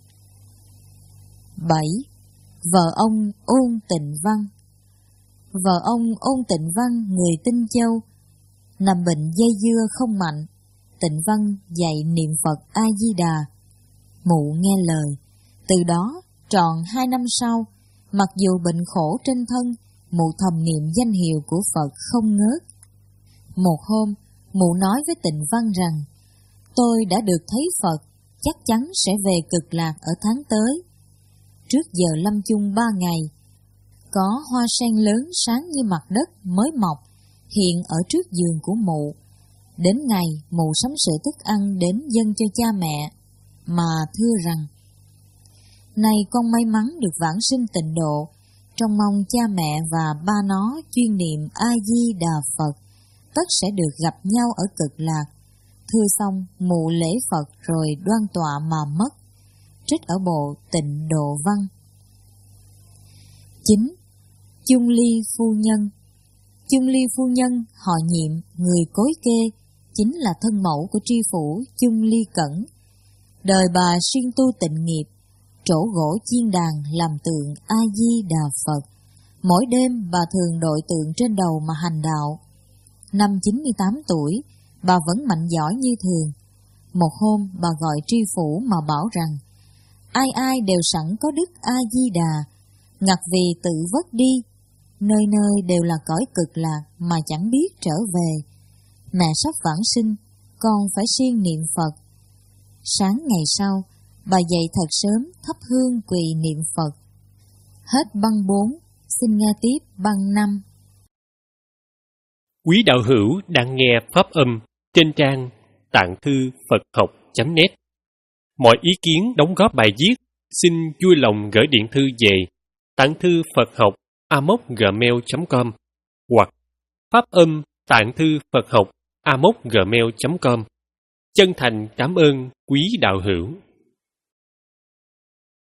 bảy. Vợ ông Ôn Tịnh Văn. Vợ ông Ôn Tịnh Văn, người Tinh Châu, nằm bệnh dây dưa không mạnh. Tịnh Văn dạy niệm Phật A Di Đà. Mụ nghe lời. Từ đó tròn hai năm sau, mặc dù bệnh khổ trên thân, mụ thầm niệm danh hiệu của Phật không ngớt. Một hôm, mụ nói với Tịnh Văn rằng: tôi đã được thấy Phật, chắc chắn sẽ về Cực Lạc ở tháng tới. Trước giờ lâm chung ba ngày, có hoa sen lớn sáng như mặt đất mới mọc hiện ở trước giường của mụ. Đến ngày mụ sắm sửa thức ăn đến dâng cho cha mẹ, mà thưa rằng: này con may mắn được vãng sinh tịnh độ, trông mong cha mẹ và ba nó chuyên niệm A Di Đà Phật, tất sẽ được gặp nhau ở Cực Lạc. Thưa xong, mụ lễ Phật rồi đoan tọa mà mất. Trích ở bộ Tịnh Độ Văn. chín. Chung Ly Phu Nhân. Chung Ly Phu Nhân, họ Nhiệm, người Cối Kê, chính là thân mẫu của tri phủ Chung Ly Cẩn. Đời bà siêng tu tịnh nghiệp, trổ gỗ chiên đàn làm tượng A Di Đà Phật. Mỗi đêm bà thường đội tượng trên đầu mà hành đạo. Năm chín mươi tám tuổi, bà vẫn mạnh giỏi như thường. Một hôm bà gọi tri phủ mà bảo rằng: ai ai đều sẵn có đức A Di Đà, ngặt vì tự vất đi, nơi nơi đều là cõi Cực Lạc mà chẳng biết trở về. Mẹ sắp vãng sinh, con phải siêng niệm Phật. Sáng ngày sau, bà dậy thật sớm thắp hương quỳ niệm Phật. Hết băng bốn, xin nghe tiếp băng năm. Quý đạo hữu đang nghe pháp âm trên trang tạng thư Phật học chấm net. Mọi ý kiến đóng góp bài viết xin vui lòng gửi điện thư về tạng thư Phật học a m o c gmail chấm com hoặc pháp âm tạng thư Phật học a m o c gmail chấm com. Chân thành cảm ơn quý đạo hữu.